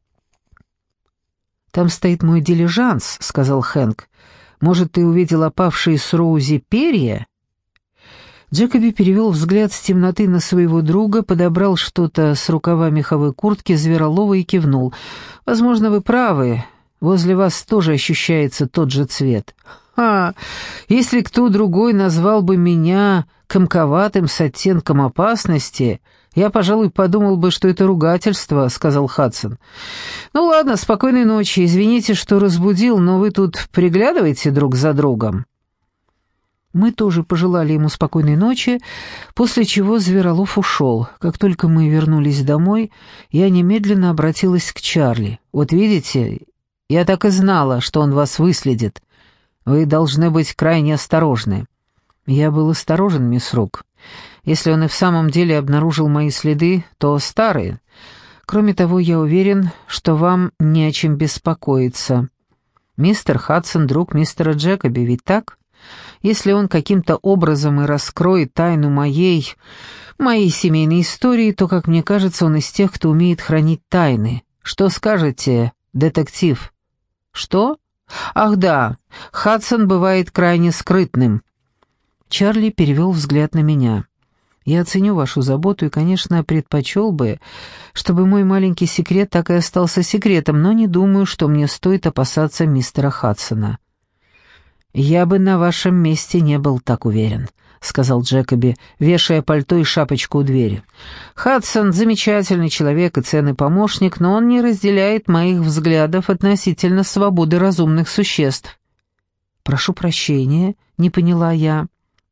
«Там стоит мой дилижанс», — сказал Хэнк. «Может, ты увидел опавшие с Роузи перья?» Джекоби перевел взгляд с темноты на своего друга, подобрал что-то с рукава меховой куртки Зверолова и кивнул. «Возможно, вы правы. Возле вас тоже ощущается тот же цвет». Если кто другой назвал бы меня комковатым с оттенком опасности, я, пожалуй, подумал бы, что это ругательство», — сказал Хадсон. «Ну ладно, спокойной ночи. Извините, что разбудил, но вы тут приглядываете друг за другом». Мы тоже пожелали ему спокойной ночи, после чего Зверолов ушел. Как только мы вернулись домой, я немедленно обратилась к Чарли. «Вот видите, я так и знала, что он вас выследит. Вы должны быть крайне осторожны». Я был осторожен, мисс Рук. Если он и в самом деле обнаружил мои следы, то старые. Кроме того, я уверен, что вам не о чем беспокоиться. Мистер Хадсон — друг мистера Джекоби, ведь так? Если он каким-то образом и раскроет тайну моей семейной истории, то, как мне кажется, он из тех, кто умеет хранить тайны. Что скажете, детектив?» «Что?» «Ах да, Хадсон бывает крайне скрытным». Чарли перевел взгляд на меня. «Я оценю вашу заботу и, конечно, предпочел бы, чтобы мой маленький секрет так и остался секретом, но не думаю, что мне стоит опасаться мистера Хадсона». «Я бы на вашем месте не был так уверен», — сказал Джекоби, вешая пальто и шапочку у двери. «Хадсон — замечательный человек и ценный помощник, но он не разделяет моих взглядов относительно свободы разумных существ». «Прошу прощения», — не поняла я.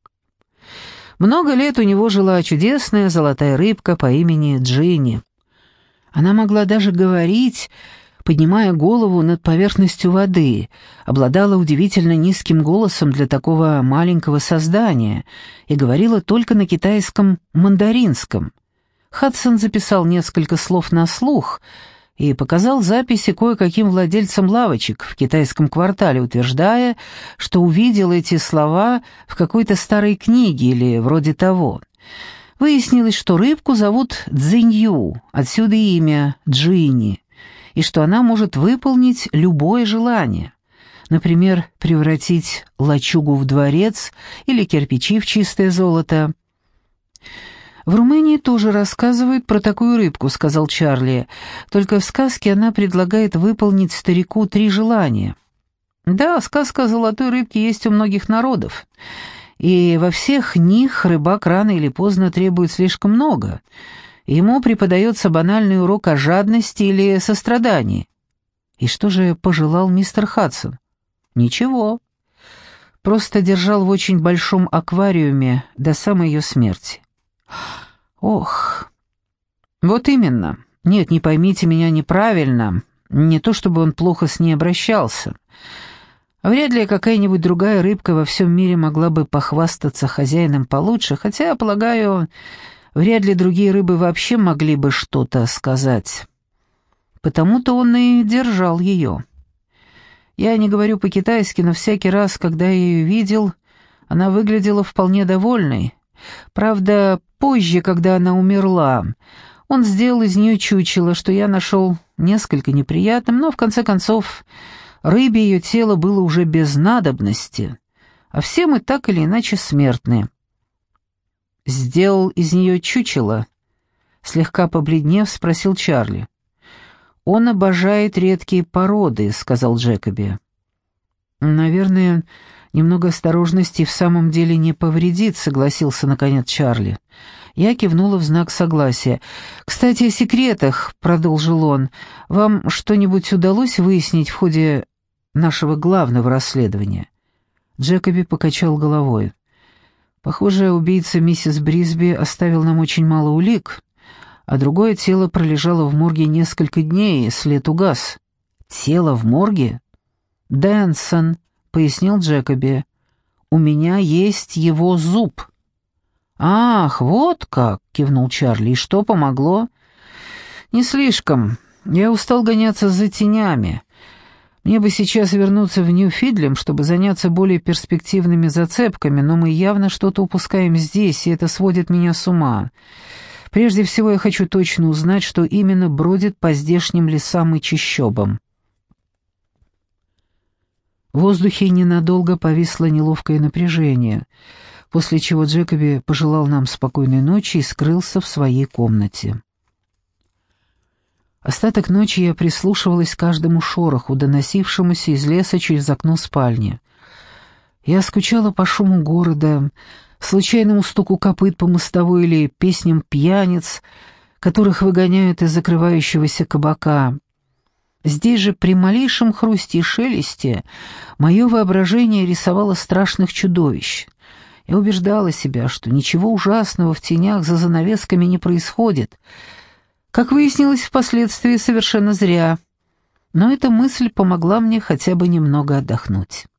Много лет у него жила чудесная золотая рыбка по имени Джинни. Она могла даже говорить, поднимая голову над поверхностью воды, обладала удивительно низким голосом для такого маленького создания и говорила только на китайском мандаринском. Хадсон записал несколько слов на слух и показал записи кое-каким владельцам лавочек в китайском квартале, утверждая, что увидел эти слова в какой-то старой книге или вроде того. Выяснилось, что рыбку зовут Цзинью, отсюда и имя Джинни, и что она может выполнить любое желание. Например, превратить лачугу в дворец или кирпичи в чистое золото. «В Румынии тоже рассказывают про такую рыбку», — сказал Чарли. «Только в сказке она предлагает выполнить старику 3 желания». «Да, сказка о золотой рыбке есть у многих народов. И во всех них рыбак рано или поздно требует слишком много. Ему преподается банальный урок о жадности или сострадании». «И что же пожелал мистер Хадсон?» «Ничего. Просто держал в очень большом аквариуме до самой ее смерти». «Ох, вот именно. Нет, не поймите меня неправильно. Не то чтобы он плохо с ней обращался. Вряд ли какая-нибудь другая рыбка во всем мире могла бы похвастаться хозяином получше, хотя, полагаю, вряд ли другие рыбы вообще могли бы что-то сказать. Потому-то он и держал ее. Я не говорю по-китайски, но всякий раз, когда я ее видел, она выглядела вполне довольной. Правда, позже, когда она умерла, он сделал из нее чучело, что я нашел несколько неприятным, но, в конце концов, рыбе ее тело было уже без надобности, а все мы так или иначе смертны. «Сделал из нее чучело?» — слегка побледнев, спросил Чарли. «Он обожает редкие породы», — сказал Джекоби. «Наверное, немного осторожности в самом деле не повредит», — согласился наконец Чарли. Я кивнула в знак согласия. «Кстати, о секретах», — продолжил он. «Вам что-нибудь удалось выяснить в ходе нашего главного расследования?» Джекоби покачал головой. «Похоже, убийца миссис Брисби оставил нам очень мало улик, а другое тело пролежало в морге несколько дней, и след угас». «Тело в морге?» «Дэнсон», — пояснил Джекоби. «У меня есть его зуб». «Ах, вот как!» — кивнул Чарли. «И что помогло?» «Не слишком. Я устал гоняться за тенями. Мне бы сейчас вернуться в Нью-Фидлем, чтобы заняться более перспективными зацепками, но мы явно что-то упускаем здесь, и это сводит меня с ума. Прежде всего я хочу точно узнать, что именно бродит по здешним лесам и чащобам». В воздухе ненадолго повисло неловкое напряжение, после чего Джекоби пожелал нам спокойной ночи и скрылся в своей комнате. Остаток ночи я прислушивалась к каждому шороху, доносившемуся из леса через окно спальни. Я скучала по шуму города, случайному стуку копыт по мостовой или песням пьяниц, которых выгоняют из закрывающегося кабака. Здесь же при малейшем хрусте и шелесте мое воображение рисовало страшных чудовищ. Я убеждала себя, что ничего ужасного в тенях за занавесками не происходит. Как выяснилось впоследствии, совершенно зря. Но эта мысль помогла мне хотя бы немного отдохнуть.